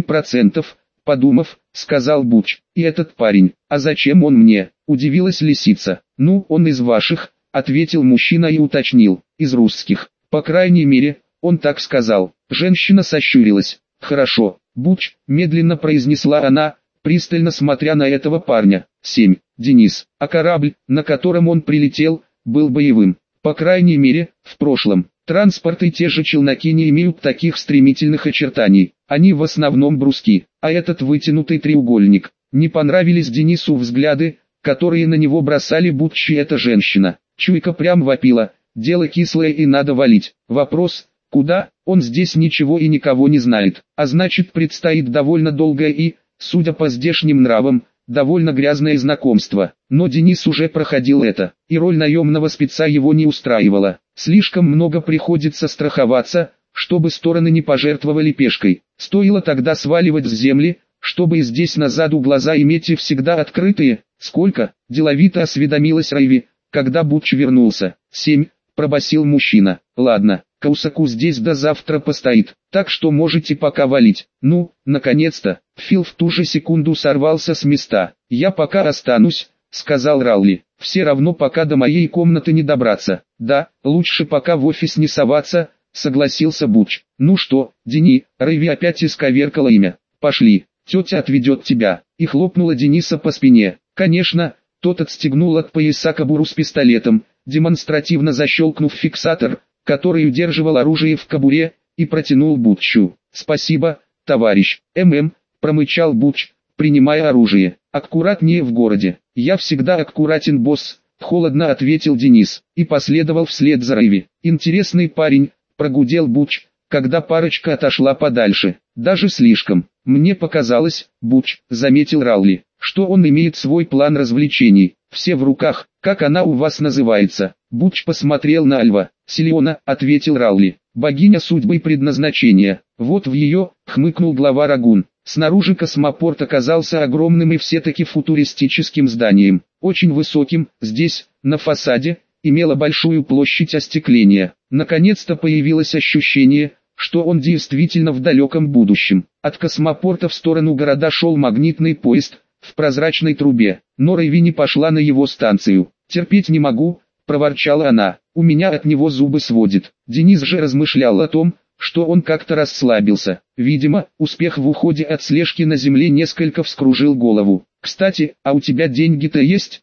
7%. Подумав, сказал Буч. «И этот парень, а зачем он мне?» — удивилась лисица. «Ну, он из ваших», — ответил мужчина и уточнил. «Из русских. По крайней мере, он так сказал». Женщина сощурилась. «Хорошо, Буч», — медленно произнесла она, пристально смотря на этого парня. 7. Денис. А корабль, на котором он прилетел, был боевым. По крайней мере, в прошлом. Транспорт и те же челноки не имеют таких стремительных очертаний. Они в основном бруски, а этот вытянутый треугольник. Не понравились Денису взгляды, которые на него бросали Буч и эта женщина. Чуйка прям вопила, дело кислое и надо валить. Вопрос, куда? Он здесь ничего и никого не знает, а значит предстоит довольно долгое и, судя по здешним нравам, довольно грязное знакомство. Но Денис уже проходил это, и роль наемного спеца его не устраивала. Слишком много приходится страховаться, чтобы стороны не пожертвовали пешкой. Стоило тогда сваливать с земли, чтобы и здесь назад у глаза иметь и всегда открытые. «Сколько?» – деловито осведомилась Райви, когда Буч вернулся. 7, пробасил мужчина. «Ладно, Каусаку здесь до завтра постоит, так что можете пока валить». «Ну, наконец-то!» Фил в ту же секунду сорвался с места. «Я пока останусь», — сказал Раули. «Все равно пока до моей комнаты не добраться». «Да, лучше пока в офис не соваться», — согласился Буч. «Ну что, Дени?» Райви опять исковеркала имя. «Пошли, тетя отведет тебя», и хлопнула Дениса по спине. Конечно, тот отстегнул от пояса кобуру с пистолетом, демонстративно защелкнув фиксатор, который удерживал оружие в кобуре, и протянул Бутчу. «Спасибо, товарищ». Промычал Буч, принимая оружие. «Аккуратнее в городе». «Я всегда аккуратен, босс», — холодно ответил Денис, и последовал вслед за Райви. «Интересный парень», — прогудел Буч, когда парочка отошла подальше. «Даже слишком. Мне показалось, Буч», — заметил Раули, «что он имеет свой план развлечений. Все в руках. Как она у вас называется?» Буч посмотрел на Альва. «Селиона», — ответил Раули, «богиня судьбы и предназначения». «Вот в ее», — хмыкнул глава Рагун. Снаружи космопорт оказался огромным и все-таки футуристическим зданием. Очень высоким, здесь, на фасаде, имело большую площадь остекления. Наконец-то появилось ощущение, что он действительно в далеком будущем. От космопорта в сторону города шел магнитный поезд, в прозрачной трубе. Но Райви не пошла на его станцию. «Терпеть не могу», — проворчала она, — «у меня от него зубы сводит». Денис же размышлял о том, что он как-то расслабился. Видимо, успех в уходе от слежки на земле несколько вскружил голову. «Кстати, а у тебя деньги-то есть?»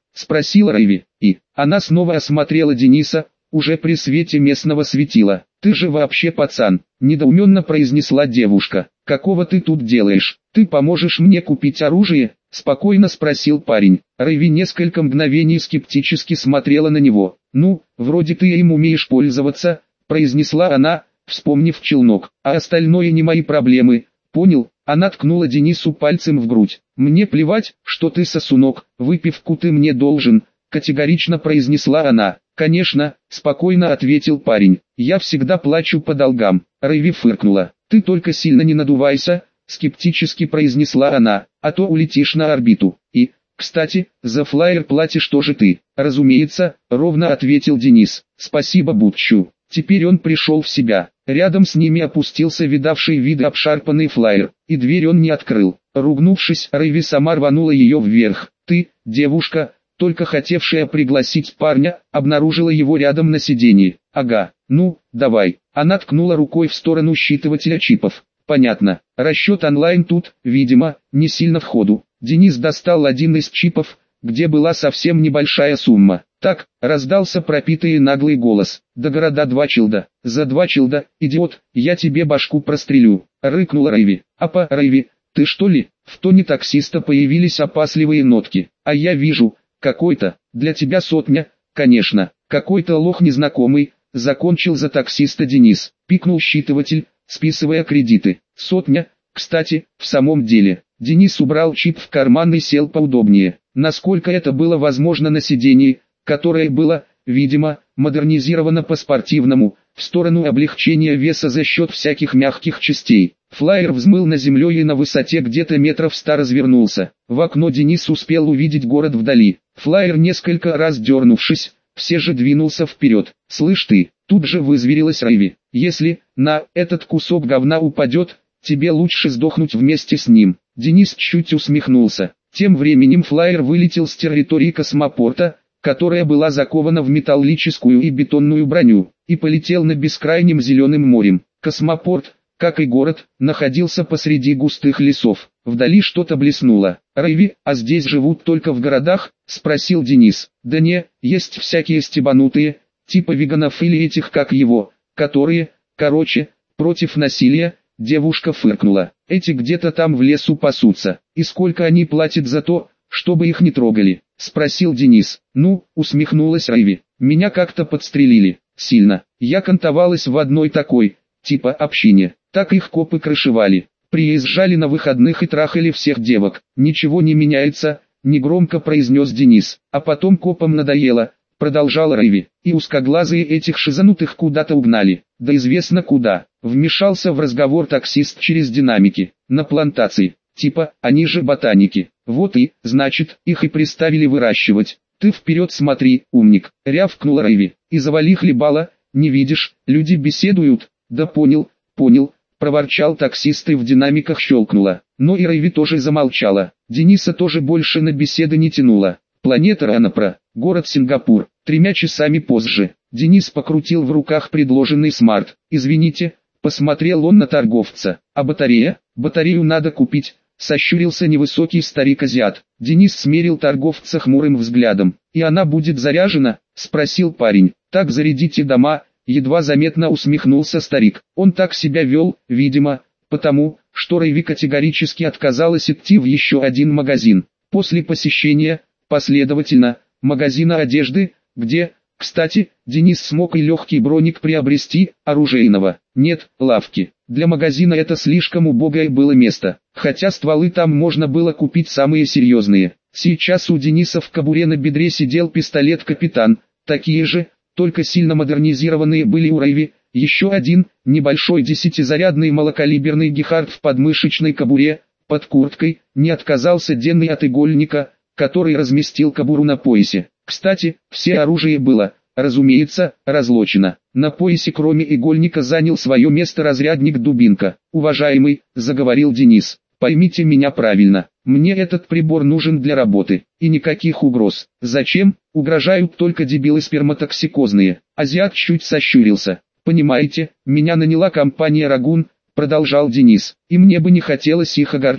спросила Рэйви, и она снова осмотрела Дениса, уже при свете местного светила. «Ты же вообще пацан», – недоуменно произнесла девушка. «Какого ты тут делаешь? Ты поможешь мне купить оружие?» – спокойно спросил парень. Рэйви несколько мгновений скептически смотрела на него. «Ну, вроде ты им умеешь пользоваться», – произнесла она, вспомнив челнок. «А остальное не мои проблемы, понял?» Она ткнула Денису пальцем в грудь. «Мне плевать, что ты сосунок, выпивку ты мне должен», – категорично произнесла она. «Конечно», – спокойно ответил парень, – «я всегда плачу по долгам». Рэйви фыркнула. «Ты только сильно не надувайся», – скептически произнесла она, – «а то улетишь на орбиту. И, кстати, за флаер платишь тоже ты». «Разумеется», – ровно ответил Денис. «Спасибо Бутчу». Теперь он пришел в себя. Рядом с ними опустился видавший виды обшарпанный флаер, и дверь он не открыл. Ругнувшись, Рэйви сама рванула ее вверх. «Ты, девушка», только хотевшая пригласить парня, обнаружила его рядом на сиденье. «Ага, ну, давай». Она ткнула рукой в сторону считывателя чипов. «Понятно. Расчет онлайн тут, видимо, не сильно в ходу». Денис достал один из чипов, где была совсем небольшая сумма. «Так», — раздался пропитый наглый голос. «До города 2 челда. За 2 челда, идиот, я тебе башку прострелю», — рыкнула Рэйви. «Апа, Рэйви, ты что ли?» В тоне таксиста появились опасливые нотки. «А я вижу, какой-то, для тебя 100, конечно, какой-то лох незнакомый», — закончил за таксиста Денис. Пикнул считыватель, списывая кредиты. 100, кстати, в самом деле. Денис убрал чип в карман и сел поудобнее. Насколько это было возможно на сиденье, которое было, видимо, модернизировано по-спортивному, в сторону облегчения веса за счет всяких мягких частей. Флайер взмыл на землю и на высоте где-то метров 100 развернулся. В окно Денис успел увидеть город вдали. Флайер, несколько раз дернувшись, все же двинулся вперед. «Слышь ты», тут же вызверилась Рэйви, «если на этот кусок говна упадет, тебе лучше сдохнуть вместе с ним». Денис чуть усмехнулся. Тем временем флайер вылетел с территории космопорта, которая была закована в металлическую и бетонную броню, и полетел над бескрайним зеленым морем. Космопорт, как и город, находился посреди густых лесов. Вдали что-то блеснуло. «Рэйви, а здесь живут только в городах?» – спросил Денис. «Да не, есть всякие стебанутые, типа веганов или этих как его, которые, короче, против насилия». Девушка фыркнула. «Эти где-то там в лесу пасутся. И сколько они платят за то, чтобы их не трогали?» – спросил Денис. «Ну», – усмехнулась Рэйви, – «меня как-то подстрелили. Сильно. Я кантовалась в одной такой, типа общине. Так их копы крышевали. Приезжали на выходных и трахали всех девок. Ничего не меняется», – негромко произнес Денис. «А потом копам надоело», – продолжал Рэйви, – «и узкоглазые этих шизанутых куда-то угнали. Да известно куда». Вмешался в разговор таксист через динамики. «На плантации. Типа, они же ботаники. Вот и, значит, их и приставили выращивать. Ты вперед смотри, умник», — рявкнула Рэйви. «И завали хлебала, не видишь, люди беседуют». «Да понял, понял», — проворчал таксист и в динамиках щелкнуло. Но и Рэйви тоже замолчала. Дениса тоже больше на беседы не тянуло. Планета Ранапра, город Сингапур. 3 часами позже. Денис покрутил в руках предложенный смарт. «Извините», — посмотрел он на торговца. «А батарея? Батарею надо купить», — сощурился невысокий старик-азиат. Денис смерил торговца хмурым взглядом. «И она будет заряжена?» — спросил парень. «Так зарядите дома», — едва заметно усмехнулся старик. Он так себя вел, видимо, потому, что Рэйви категорически отказалась идти в еще один магазин. После посещения, последовательно, магазина одежды, где, кстати, Денис смог и легкий броник приобрести, оружейного. Нет, лавки. Для магазина это слишком убогое было место, хотя стволы там можно было купить самые серьезные. Сейчас у Дениса в кобуре на бедре сидел пистолет «Капитан», такие же, только сильно модернизированные были у Рэйви. Еще один, небольшой 10-зарядный малокалиберный Гехард в подмышечной кобуре, под курткой, не отказался Денный от игольника, который разместил кобуру на поясе. Кстати, все оружие было, разумеется, разлочено. На поясе кроме игольника занял свое место разрядник-дубинка. «Уважаемый», — заговорил Денис, — «поймите меня правильно. Мне этот прибор нужен для работы, и никаких угроз. Зачем? Угрожают только дебилы сперматоксикозные». Азиат чуть сощурился. «Понимаете, меня наняла компания «Рагун», — продолжал Денис, — «и мне бы не хотелось их огорчить.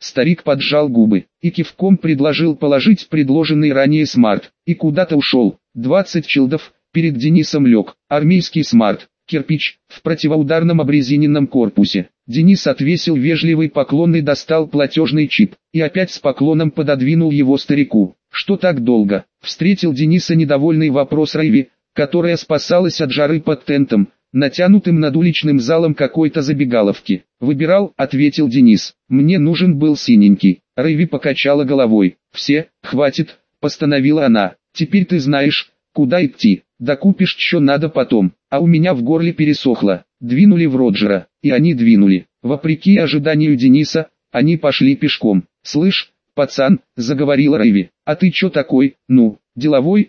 Старик поджал губы и кивком предложил положить предложенный ранее смарт, и куда-то ушел. 20 челдов, перед Денисом лег, армейский смарт, кирпич, в противоударном обрезиненном корпусе. Денис отвесил вежливый поклон и достал платежный чип, и опять с поклоном пододвинул его старику. «Что так долго?» — встретил Дениса недовольный вопрос Райви, которая спасалась от жары под тентом, натянутым над уличным залом какой-то забегаловки. «Выбирал», — ответил Денис. «Мне нужен был синенький». Райви покачала головой. «Все, хватит», — постановила она. «Теперь ты знаешь, куда идти. Докупишь, что надо потом». А у меня в горле пересохло. Двинули в Роджера, и они двинули. Вопреки ожиданию Дениса, они пошли пешком. «Слышь, пацан», — заговорила Райви, — «а ты чё такой, ну, деловой,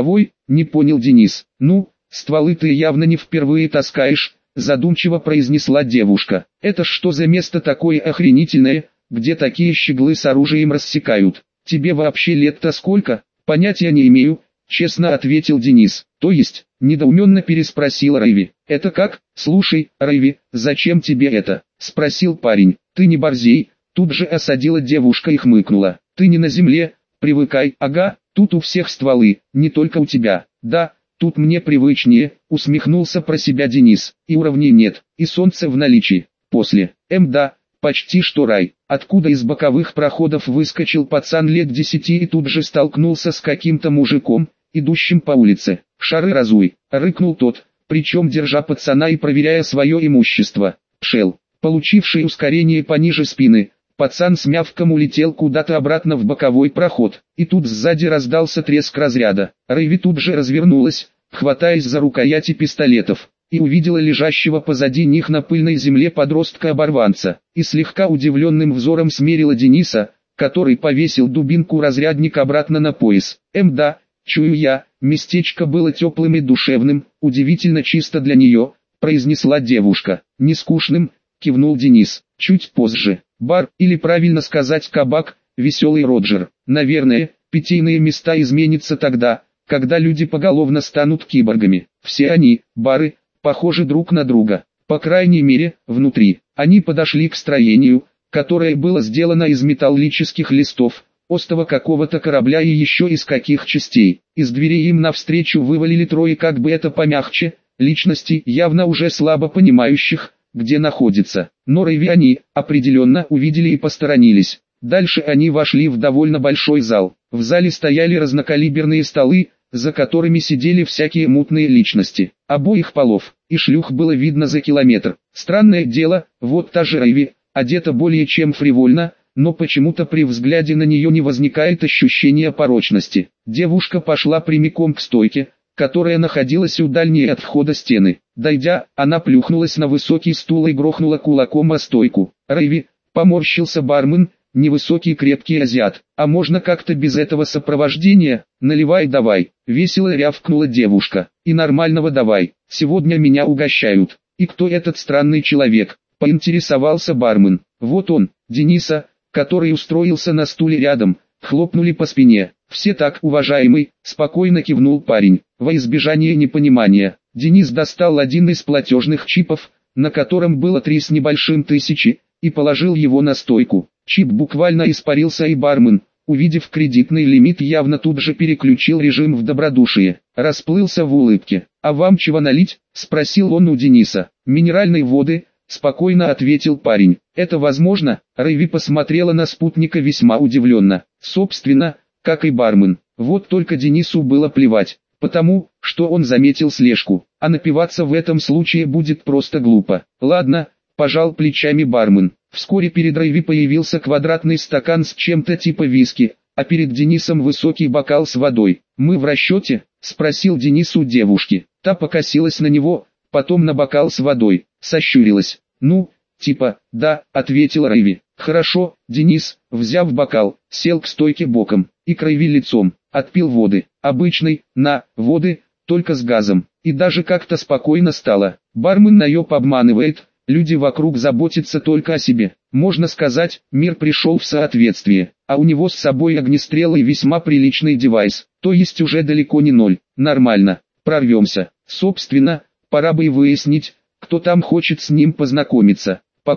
не понял Денис. «Ну, стволы ты явно не впервые таскаешь», — задумчиво произнесла девушка. «Это что за место такое охренительное, где такие щеглы с оружием рассекают? Тебе вообще лет-то сколько?» «Понятия не имею», — честно ответил Денис. «То есть?» — недоуменно переспросила Райви. «Это как?» «Слушай, Райви, зачем тебе это?» — спросил парень. «Ты не борзей», — тут же осадила девушка и хмыкнула. «Ты не на земле, привыкай». «Ага, тут у всех стволы, не только у тебя». «Да, тут мне привычнее», — усмехнулся про себя Денис. «И уровней нет, и солнце в наличии». После. Да, почти что рай. Откуда из боковых проходов выскочил пацан лет 10 и тут же столкнулся с каким-то мужиком, идущим по улице. «Шары разуй», — рыкнул тот, причем держа пацана и проверяя свое имущество. Пшел, получивший ускорение пониже спины, пацан с мявком улетел куда-то обратно в боковой проход, и тут сзади раздался треск разряда. Райви тут же развернулась, хватаясь за рукояти пистолетов, и увидела лежащего позади них на пыльной земле подростка-оборванца, и слегка удивленным взором смерила Дениса, который повесил дубинку-разрядник обратно на пояс. Да, чую я, местечко было теплым и душевным, удивительно чисто для нее, произнесла девушка. «Не скучным», кивнул Денис. «Чуть позже. Бар, или правильно сказать кабак, веселый Роджер. Наверное, питейные места изменятся тогда, когда люди поголовно станут киборгами. Все они, бары, похожи друг на друга. По крайней мере, внутри». Они подошли к строению, которое было сделано из металлических листов, остова какого-то корабля и еще из каких частей. Из дверей им навстречу вывалили трое, как бы это помягче, личностей, явно уже слабо понимающих, где находится. Но Райви они, определенно, увидели и посторонились. Дальше они вошли в довольно большой зал. В зале стояли разнокалиберные столы, за которыми сидели всякие мутные личности, обоих полов, и шлюх было видно за километр. Странное дело, вот та же Райви, одета более чем фривольно, но почему-то при взгляде на нее не возникает ощущения порочности. Девушка пошла прямиком к стойке, которая находилась у дальней от входа стены. Дойдя, она плюхнулась на высокий стул и грохнула кулаком о стойку. «Райви», поморщился бармен, невысокий крепкий азиат. «А можно как-то без этого сопровождения? Наливай давай», весело рявкнула девушка. «И нормального давай, сегодня меня угощают». «И кто этот странный человек?» поинтересовался бармен. «Вот он, Дениса, который устроился на стуле рядом», хлопнули по спине. «Все так, уважаемый», спокойно кивнул парень. Во избежание непонимания, Денис достал один из платежных чипов, на котором было 3 с небольшим тысячи, и положил его на стойку. Чип буквально испарился, и бармен, увидев кредитный лимит, явно тут же переключил режим в добродушие. Расплылся в улыбке. «А вам чего налить?» — спросил он у Дениса. «Минеральной воды», — спокойно ответил парень. «Это возможно?» Райви посмотрела на спутника весьма удивленно. Собственно, как и бармен. Вот только Денису было плевать, потому, что он заметил слежку. А напиваться в этом случае будет просто глупо. «Ладно», — пожал плечами бармен. Вскоре перед Райви появился квадратный стакан с чем-то типа виски, а перед Денисом высокий бокал с водой. «Мы в расчете?» — спросил Денис у девушки. Та покосилась на него, потом на бокал с водой, сощурилась. «Ну, типа, да», — ответил Райви. «Хорошо», — Денис, взяв бокал, сел к стойке боком, и к Райви лицом, отпил воды, обычной, воды, только с газом, и даже как-то спокойно стало. Бармен наеб обманывает, люди вокруг заботятся только о себе. Можно сказать, мир пришел в соответствие, а у него с собой огнестрел и весьма приличный девайс, то есть уже далеко не ноль. Нормально, прорвемся. Собственно, пора бы и выяснить, кто там хочет с ним познакомиться. Пока,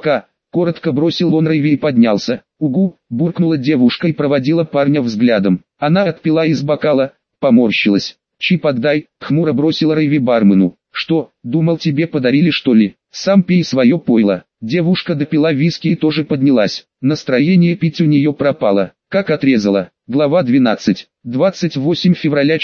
коротко бросил он Рейви и поднялся. «Угу», буркнула девушка и проводила парня взглядом. Она отпила из бокала, поморщилась. «Чип отдай», хмуро бросила Рейви бармену. «Что, думал, тебе подарили, что ли? Сам пей свое пойло». Девушка допила виски и тоже поднялась. Настроение пить у нее пропало. Как отрезала. Глава 12. 28 февраля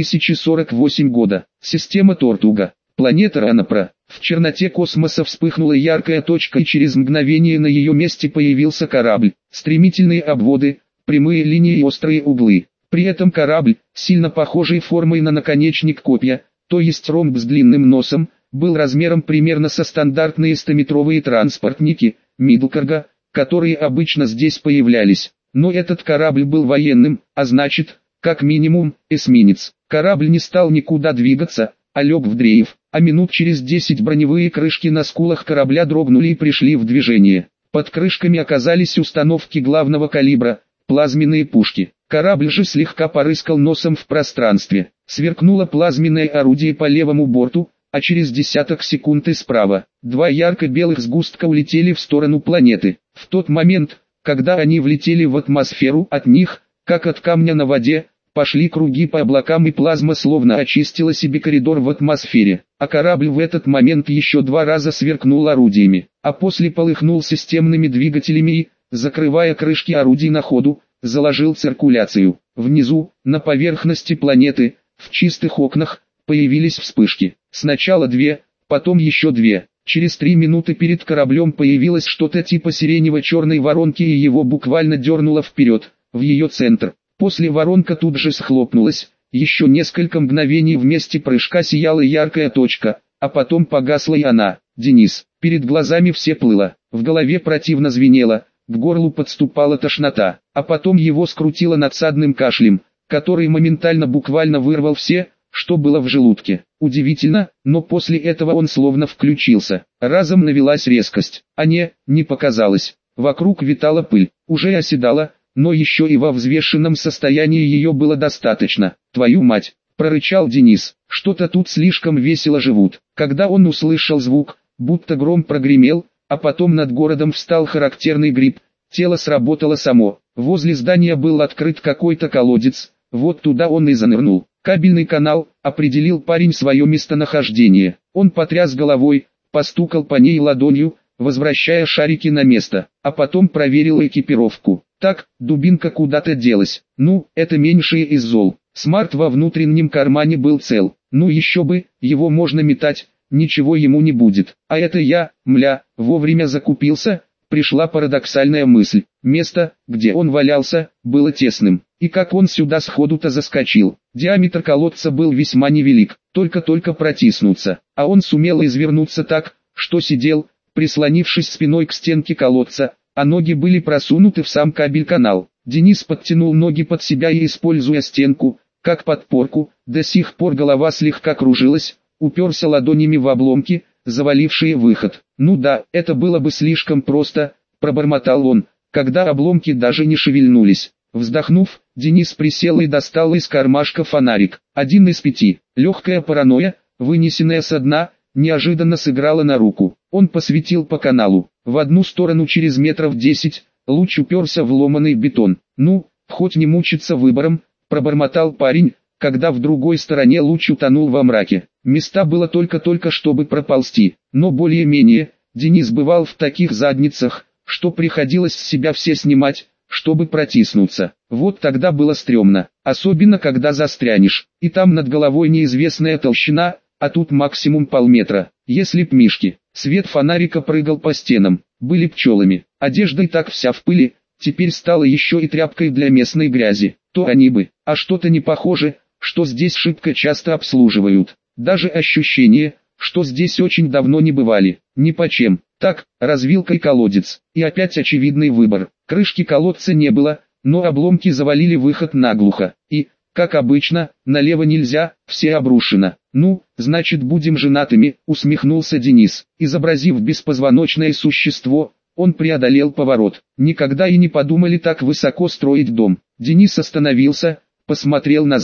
4048 года. Система Тортуга. Планета Ранапра. В черноте космоса вспыхнула яркая точка, и через мгновение на ее месте появился корабль. Стремительные обводы, прямые линии и острые углы. При этом корабль, сильно похожий формой на наконечник копья, то есть ромб с длинным носом, был размером примерно со стандартные 100-метровые транспортники, Мидлкарга, которые обычно здесь появлялись. Но этот корабль был военным, а значит, как минимум, эсминец. Корабль не стал никуда двигаться, а лег в дрейф, а минут через 10 броневые крышки на скулах корабля дрогнули и пришли в движение. Под крышками оказались установки главного калибра, плазменные пушки. Корабль же слегка порыскал носом в пространстве. Сверкнуло плазменное орудие по левому борту, а через десяток секунд и справа. Два ярко-белых сгустка улетели в сторону планеты. В тот момент, когда они влетели в атмосферу, от них, как от камня на воде, пошли круги по облакам, и плазма словно очистила себе коридор в атмосфере. А корабль в этот момент еще 2 раза сверкнул орудиями, а после полыхнул системными двигателями и, закрывая крышки орудий на ходу, заложил циркуляцию. Внизу, на поверхности планеты, в чистых окнах, появились вспышки. Сначала 2, потом еще 2. Через 3 минуты перед кораблем появилось что-то типа сиренево-черной воронки, и его буквально дернуло вперед, в ее центр. После воронка тут же схлопнулась. Еще несколько мгновений в месте прыжка сияла яркая точка, а потом погасла и она. Денис. Перед глазами все плыло, в голове противно звенело, к горлу подступала тошнота, а потом его скрутило надсадным кашлем, который моментально буквально вырвал все, что было в желудке. Удивительно, но после этого он словно включился. Разом навелась резкость. А не показалось. Вокруг витала пыль, уже оседала, но еще и во взвешенном состоянии ее было достаточно. «Твою мать!» – прорычал Денис. «Что-то тут слишком весело живут». Когда он услышал звук, будто гром прогремел, а потом над городом встал характерный гриб, тело сработало само. Возле здания был открыт какой-то колодец, вот туда он и занырнул. «Кабельный канал», — определил парень свое местонахождение. Он потряс головой, постукал по ней ладонью, возвращая шарики на место, а потом проверил экипировку. Так, дубинка куда-то делась. Ну, это меньшее из зол. Смарт во внутреннем кармане был цел. Ну еще бы, его можно метать, ничего ему не будет. А это я, вовремя закупился. Пришла парадоксальная мысль. Место, где он валялся, было тесным. И как он сюда сходу-то заскочил? Диаметр колодца был весьма невелик, только протиснуться. А он сумел извернуться так, что сидел, прислонившись спиной к стенке колодца, а ноги были просунуты в сам кабель-канал. Денис подтянул ноги под себя и, используя стенку, как подпорку, до сих пор голова слегка кружилась, уперся ладонями в обломки, завалившие выход. «Ну да, это было бы слишком просто», — пробормотал он, когда обломки даже не шевельнулись. Вздохнув, Денис присел и достал из кармашка фонарик. 1 из 5. Легкая паранойя, вынесенная со дна, неожиданно сыграла на руку. Он посветил по каналу. В одну сторону через метров 10, луч уперся в ломаный бетон. «Ну, хоть не мучиться выбором», — пробормотал парень, когда в другой стороне луч утонул во мраке. Места было только чтобы проползти, но более-менее, Денис бывал в таких задницах, что приходилось с себя все снимать, чтобы протиснуться. Вот тогда было стрёмно, особенно когда застрянешь, и там над головой неизвестная толщина, а тут максимум полметра. Если б мишки, свет фонарика прыгал по стенам, были пчелами, одежда и так вся в пыли, теперь стала еще и тряпкой для местной грязи, то они бы, а что-то не похоже, что здесь шибко часто обслуживают. Даже ощущение, что здесь очень давно не бывали, ни почем. Так, развилка и колодец, и опять очевидный выбор. Крышки колодца не было, но обломки завалили выход наглухо. И, как обычно, налево нельзя, все обрушено. «Ну, значит, будем женатыми», — усмехнулся Денис. Изобразив беспозвоночное существо, он преодолел поворот. Никогда и не подумали так высоко строить дом. Денис остановился, посмотрел назад.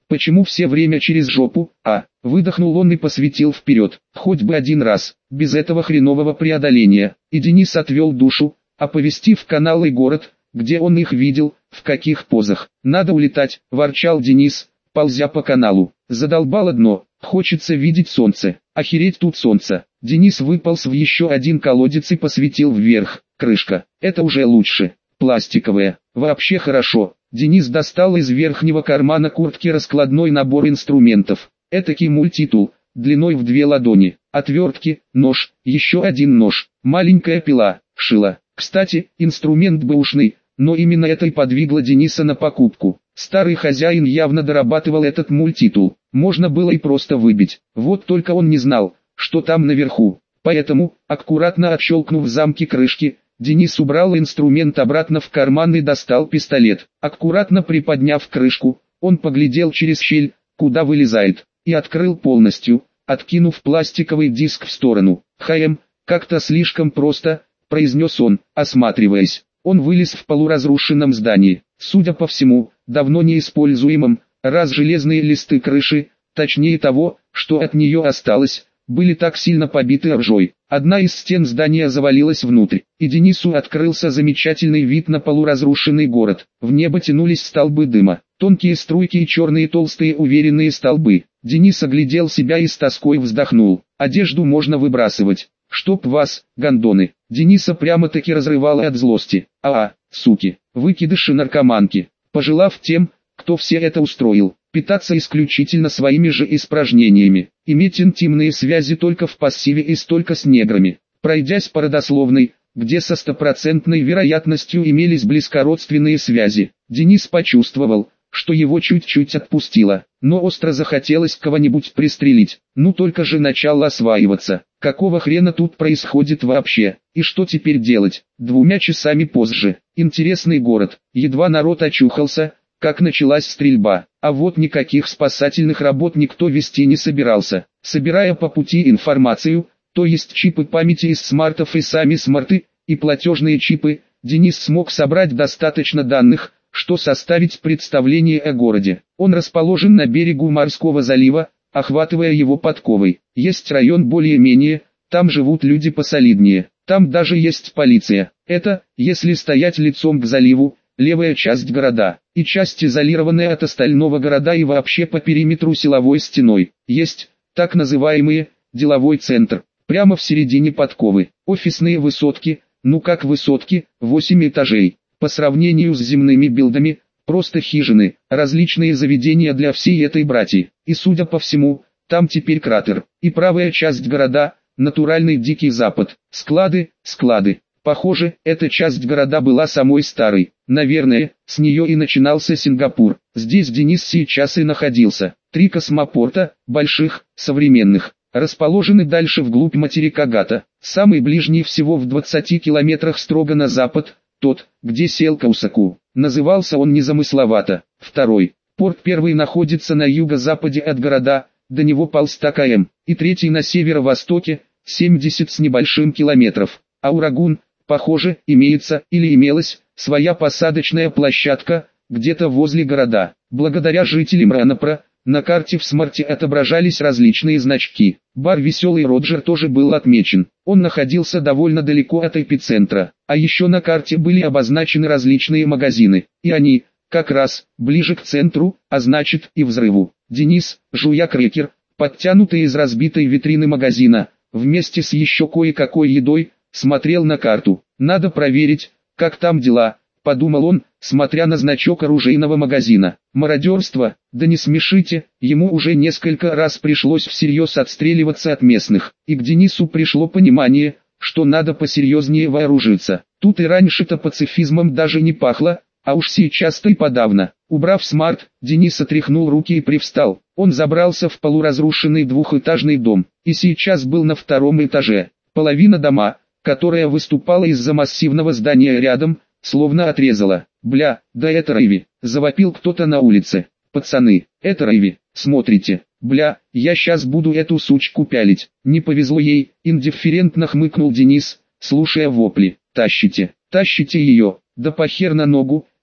Почему все время через жопу, а? Выдохнул он и посветил вперед. Хоть бы один раз, без этого хренового преодоления. И Денис отвел душу, оповестив канал и город, где он их видел, в каких позах. Надо улетать, ворчал Денис, ползя по каналу. Задолбало дно, хочется видеть солнце. Охереть тут солнце. Денис выполз в еще один колодец и посветил вверх. Крышка. Это уже лучше. Пластиковая. Вообще хорошо. Денис достал из верхнего кармана куртки раскладной набор инструментов. Этакий мультитул, длиной в 2 ладони. Отвертки, нож, еще один нож, маленькая пила, шило. Кстати, инструмент бэушный, но именно это и подвигло Дениса на покупку. Старый хозяин явно дорабатывал этот мультитул. Можно было и просто выбить. Вот только он не знал, что там наверху. Поэтому, аккуратно отщелкнув замки крышки, Денис убрал инструмент обратно в карман и достал пистолет. Аккуратно приподняв крышку, он поглядел через щель, куда вылезает, и открыл полностью, откинув пластиковый диск в сторону. Как-то слишком просто, произнес он, осматриваясь. Он вылез в полуразрушенном здании, судя по всему, давно неиспользуемом, раз железные листы крыши, точнее того, что от нее осталось, были так сильно побиты ржой. Одна из стен здания завалилась внутрь, и Денису открылся замечательный вид на полуразрушенный город. В небо тянулись столбы дыма, тонкие струйки и черные толстые уверенные столбы. Денис оглядел себя и с тоской вздохнул. Одежду можно выбрасывать. Чтоб вас, гондоны. Дениса прямо-таки разрывало от злости. Суки, выкидыши наркоманки. Пожелав тем, кто все это устроил, питаться исключительно своими же испражнениями, иметь интимные связи только в пассиве и столько с неграми. Пройдясь по родословной, где со стопроцентной вероятностью имелись близкородственные связи, Денис почувствовал, что его чуть-чуть отпустило, но остро захотелось кого-нибудь пристрелить. Ну только же начало осваиваться. Какого хрена тут происходит вообще? И что теперь делать? 2 часами позже. Интересный город. Едва народ очухался, как началась стрельба. А вот никаких спасательных работ никто вести не собирался. Собирая по пути информацию, то есть чипы памяти из смартов и сами смарты, и платежные чипы, Денис смог собрать достаточно данных, что составить представление о городе. Он расположен на берегу морского залива, охватывая его подковой. Есть район более-менее, там живут люди посолиднее, там даже есть полиция. Это, если стоять лицом к заливу, левая часть города, и часть изолированная от остального города и вообще по периметру силовой стеной. Есть, так называемый, деловой центр, прямо в середине подковы. Офисные высотки, ну как высотки, 8 этажей. По сравнению с земными билдами, просто хижины, различные заведения для всей этой братьи. И судя по всему, там теперь кратер. И правая часть города, натуральный Дикий Запад. Склады. Похоже, эта часть города была самой старой. Наверное, с нее и начинался Сингапур. Здесь Денис сейчас и находился. 3 космопорта, больших, современных, расположены дальше вглубь материка Гата. Самый ближний всего в 20 километрах строго на запад, тот, где сел Каусаку. Назывался он незамысловато. Второй, порт первый находится на юго-западе от города, до него 1,5 км, и третий на северо-востоке, 70 с небольшим километров. А у Рагун, похоже, имеется или имелась своя посадочная площадка, где-то возле города. Благодаря жителям Ранапра, на карте в смарте отображались различные значки. Бар «Веселый Роджер» тоже был отмечен. Он находился довольно далеко от эпицентра. А еще на карте были обозначены различные магазины. И они, как раз, ближе к центру, а значит и взрыву. Денис, жуя крекер, подтянутый из разбитой витрины магазина, вместе с еще кое-какой едой, смотрел на карту. Надо проверить, как там дела, подумал он, смотря на значок оружейного магазина. Мародерство, да не смешите, ему уже несколько раз пришлось всерьез отстреливаться от местных. И к Денису пришло понимание, что надо посерьезнее вооружиться. Тут и раньше-то пацифизмом даже не пахло, а уж сейчас-то и подавно. Убрав смарт, Денис отряхнул руки и привстал. Он забрался в полуразрушенный 2-этажный дом, и сейчас был на 2-м этаже. Половина дома, которая выступала из-за массивного здания рядом, словно отрезала. «Бля, да это Рэйви!» — завопил кто-то на улице. «Пацаны, это Рэйви, смотрите! Бля, я сейчас буду эту сучку пялить!» Не повезло ей, индифферентно хмыкнул Денис, слушая вопли. «Тащите ее! Да похер на ногу!»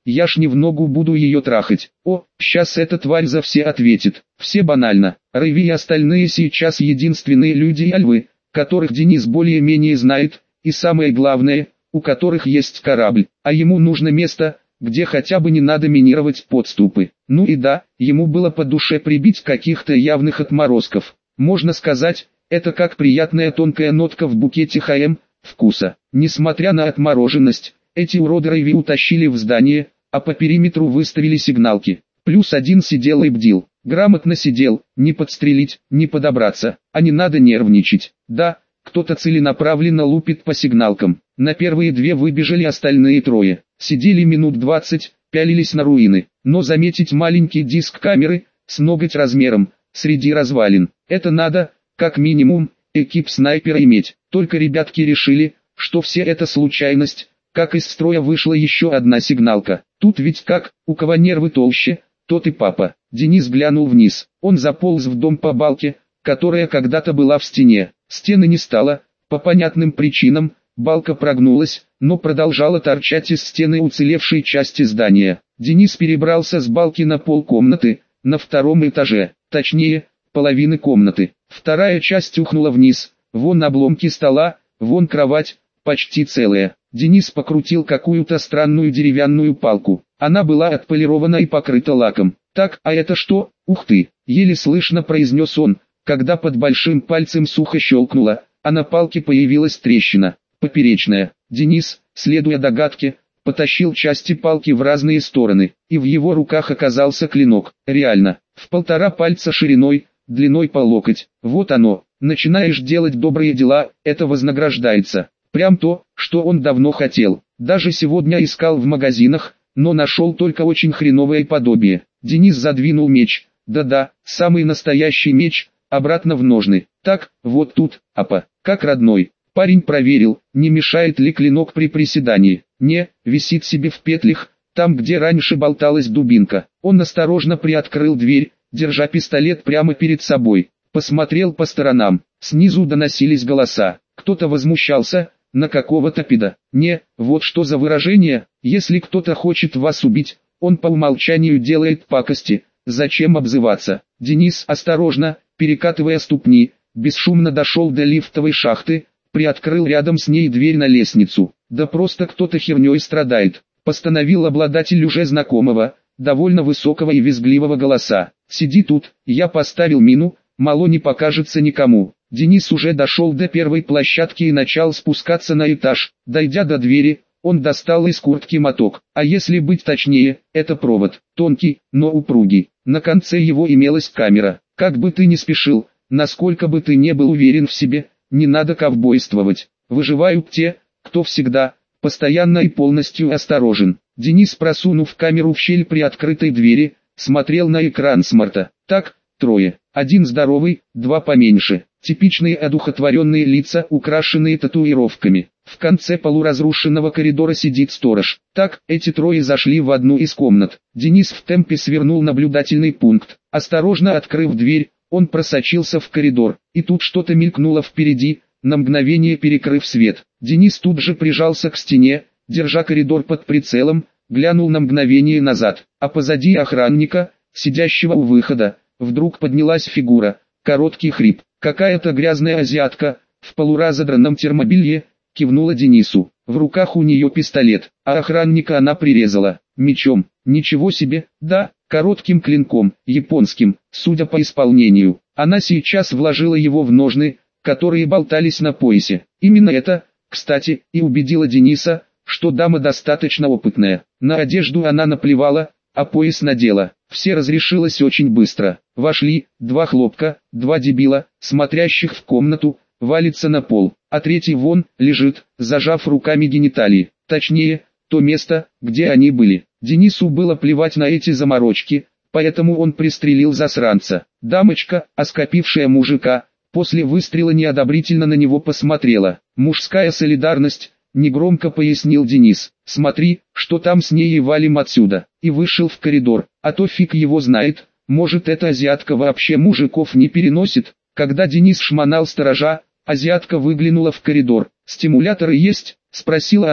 я ж не в ногу буду ее трахать. О, сейчас эта тварь за все ответит. Все банально. Рыви и остальные сейчас единственные люди и львы, которых Денис более-менее знает, и самое главное, у которых есть корабль, а ему нужно место, где хотя бы не надо минировать подступы. Ну и да, ему было по душе прибить каких-то явных отморозков. Можно сказать, это как приятная тонкая нотка в букете вкуса. Несмотря на отмороженность, эти уроды Рейви утащили в здание, а по периметру выставили сигналки. +1 сидел и бдил. Грамотно сидел, не подстрелить, не подобраться, а не надо нервничать. Да, кто-то целенаправленно лупит по сигналкам. На первые две выбежали остальные трое. Сидели минут 20, пялились на руины. Но заметить маленький диск камеры, с ноготь размером, среди развалин. Это надо, как минимум, экип снайпера иметь. Только ребятки решили, что все это случайность. Как из строя вышла еще одна сигналка. Тут ведь как, у кого нервы толще, тот и папа. Денис глянул вниз. Он заполз в дом по балке, которая когда-то была в стене. Стены не стало, по понятным причинам, балка прогнулась, но продолжала торчать из стены уцелевшей части здания. Денис перебрался с балки на пол комнаты, на втором этаже, точнее, половины комнаты. Вторая часть ухнула вниз, вон обломки стола, вон кровать, почти целая. Денис покрутил какую-то странную деревянную палку. Она была отполирована и покрыта лаком. «Так, а это что? Ух ты!» — еле слышно произнес он, когда под большим пальцем сухо щелкнуло, а на палке появилась трещина, поперечная. Денис, следуя догадке, потащил части палки в разные стороны, и в его руках оказался клинок. Реально, в 1,5 пальца шириной, длиной по локоть. Вот оно, начинаешь делать добрые дела, это вознаграждается. Прям то, что он давно хотел. Даже сегодня искал в магазинах, но нашел только очень хреновое подобие. Денис задвинул меч. Да-да, самый настоящий меч, обратно в ножны. Так, вот тут, апа, как родной. Парень проверил, не мешает ли клинок при приседании. Не, висит себе в петлях, там где раньше болталась дубинка. Он осторожно приоткрыл дверь, держа пистолет прямо перед собой. Посмотрел по сторонам, снизу доносились голоса. Кто-то возмущался, на какого-то пида. Не, вот что за выражение, если кто-то хочет вас убить, он по умолчанию делает пакости, зачем обзываться? Денис осторожно, перекатывая ступни, бесшумно дошел до лифтовой шахты, приоткрыл рядом с ней дверь на лестницу. Да просто кто-то херней страдает, постановил обладатель уже знакомого, довольно высокого и визгливого голоса. Сиди тут, я поставил мину, мало не покажется никому. Денис уже дошел до первой площадки и начал спускаться на этаж. Дойдя до двери, он достал из куртки моток, а если быть точнее, это провод, тонкий, но упругий. На конце его имелась камера. Как бы ты ни спешил, насколько бы ты не был уверен в себе, не надо ковбойствовать. Выживают те, кто всегда, постоянно и полностью осторожен. Денис, просунув камеру в щель при открытой двери, смотрел на экран смарта. Так, трое. Один здоровый, два поменьше. Типичные одухотворенные лица, украшенные татуировками. В конце полуразрушенного коридора сидит сторож. Так, эти трое зашли в одну из комнат. Денис в темпе свернул наблюдательный пункт. Осторожно открыв дверь, он просочился в коридор. И тут что-то мелькнуло впереди, на мгновение перекрыв свет. Денис тут же прижался к стене, держа коридор под прицелом, глянул на мгновение назад. А позади охранника, сидящего у выхода, вдруг поднялась фигура. Короткий хрип. Какая-то грязная азиатка, в полуразодранном термобелье, кивнула Денису. В руках у нее пистолет, а охранника она прирезала. Мечом. Ничего себе, да, коротким клинком, японским, судя по исполнению. Она сейчас вложила его в ножны, которые болтались на поясе. Именно это, кстати, и убедило Дениса, что дама достаточно опытная. На одежду она наплевала, а пояс надела. Все разрешилось очень быстро. Вошли, два хлопка, два дебила, смотрящих в комнату, валится на пол, а третий вон, лежит, зажав руками гениталии. Точнее, то место, где они были. Денису было плевать на эти заморочки, поэтому он пристрелил засранца. Дамочка, оскопившая мужика, после выстрела неодобрительно на него посмотрела. «Мужская солидарность», — негромко пояснил Денис. «Смотри, что там с ней, и валим отсюда». И вышел в коридор, а то фиг его знает, может эта азиатка вообще мужиков не переносит. Когда Денис шмонал сторожа, азиатка выглянула в коридор. «Стимуляторы есть?» — спросила она,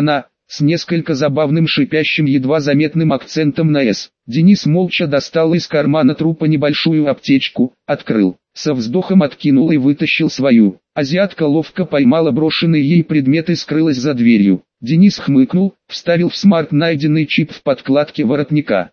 с несколько забавным шипящим едва заметным акцентом на «с». Денис молча достал из кармана трупа небольшую аптечку, открыл, со вздохом откинул и вытащил свою. Азиатка ловко поймала брошенный ей предмет и скрылась за дверью. Денис хмыкнул, вставил в смарт найденный чип в подкладке воротника.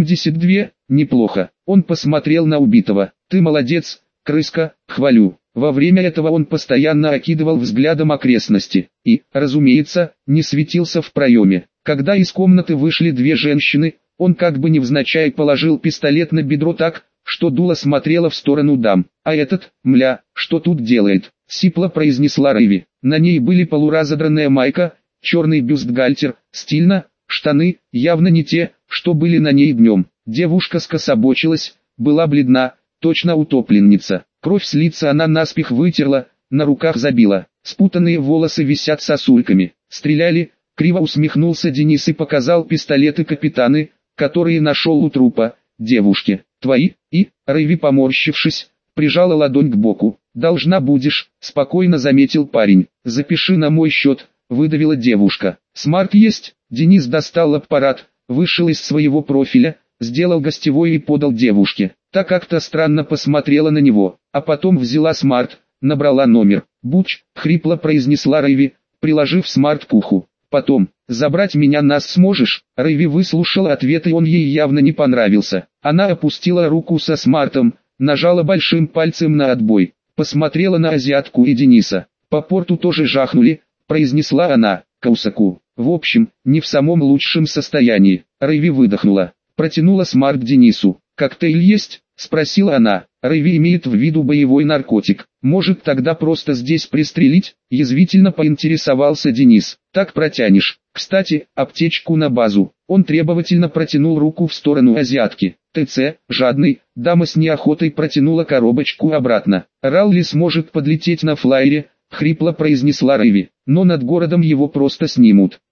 72, неплохо. Он посмотрел на убитого. Ты молодец, крыска, хвалю. Во время этого он постоянно окидывал взглядом окрестности и, разумеется, не светился в проеме. Когда из комнаты вышли две женщины, он как бы невзначай положил пистолет на бедро так, что дуло смотрело в сторону дам. «А этот, мля, что тут делает?» — сипло произнесла Рыви. На ней были полуразодранная майка, черный бюстгальтер, стильно, штаны, явно не те, что были на ней днем. Девушка скособочилась, была бледна, точно утопленница. Кровь с лица она наспех вытерла, на руках забила. Спутанные волосы висят сосульками. Стреляли, криво усмехнулся Денис и показал пистолеты капитаны, которые нашел у трупа. Девушки, твои? И, Рыви, поморщившись, прижала ладонь к боку. Должна будешь, спокойно заметил парень. Запиши на мой счет, выдавила девушка. Смарт есть? Денис достал аппарат, вышел из своего профиля, сделал гостевой и подал девушке. Та как-то странно посмотрела на него, а потом взяла смарт, набрала номер. «Буч», — хрипло произнесла Рыви, приложив смарт к уху. «Потом, забрать меня нас сможешь?» Рыви выслушала ответ, и он ей явно не понравился. Она опустила руку со смартом, нажала большим пальцем на отбой, посмотрела на азиатку и Дениса. «По порту тоже жахнули», — произнесла она, Каусаку. «В общем, не в самом лучшем состоянии». Рыви выдохнула, протянула смарт Денису. «Коктейль есть?» — спросила она. Рыви имеет в виду боевой наркотик. «Может, тогда просто здесь пристрелить?» — язвительно поинтересовался Денис. «Так протянешь. Кстати, аптечку на базу». Он требовательно протянул руку в сторону азиатки. ТЦ, жадный, дама с неохотой протянула коробочку обратно. «Ралли сможет подлететь на флайере», — хрипло произнесла Рыви. «Но над городом его просто снимут».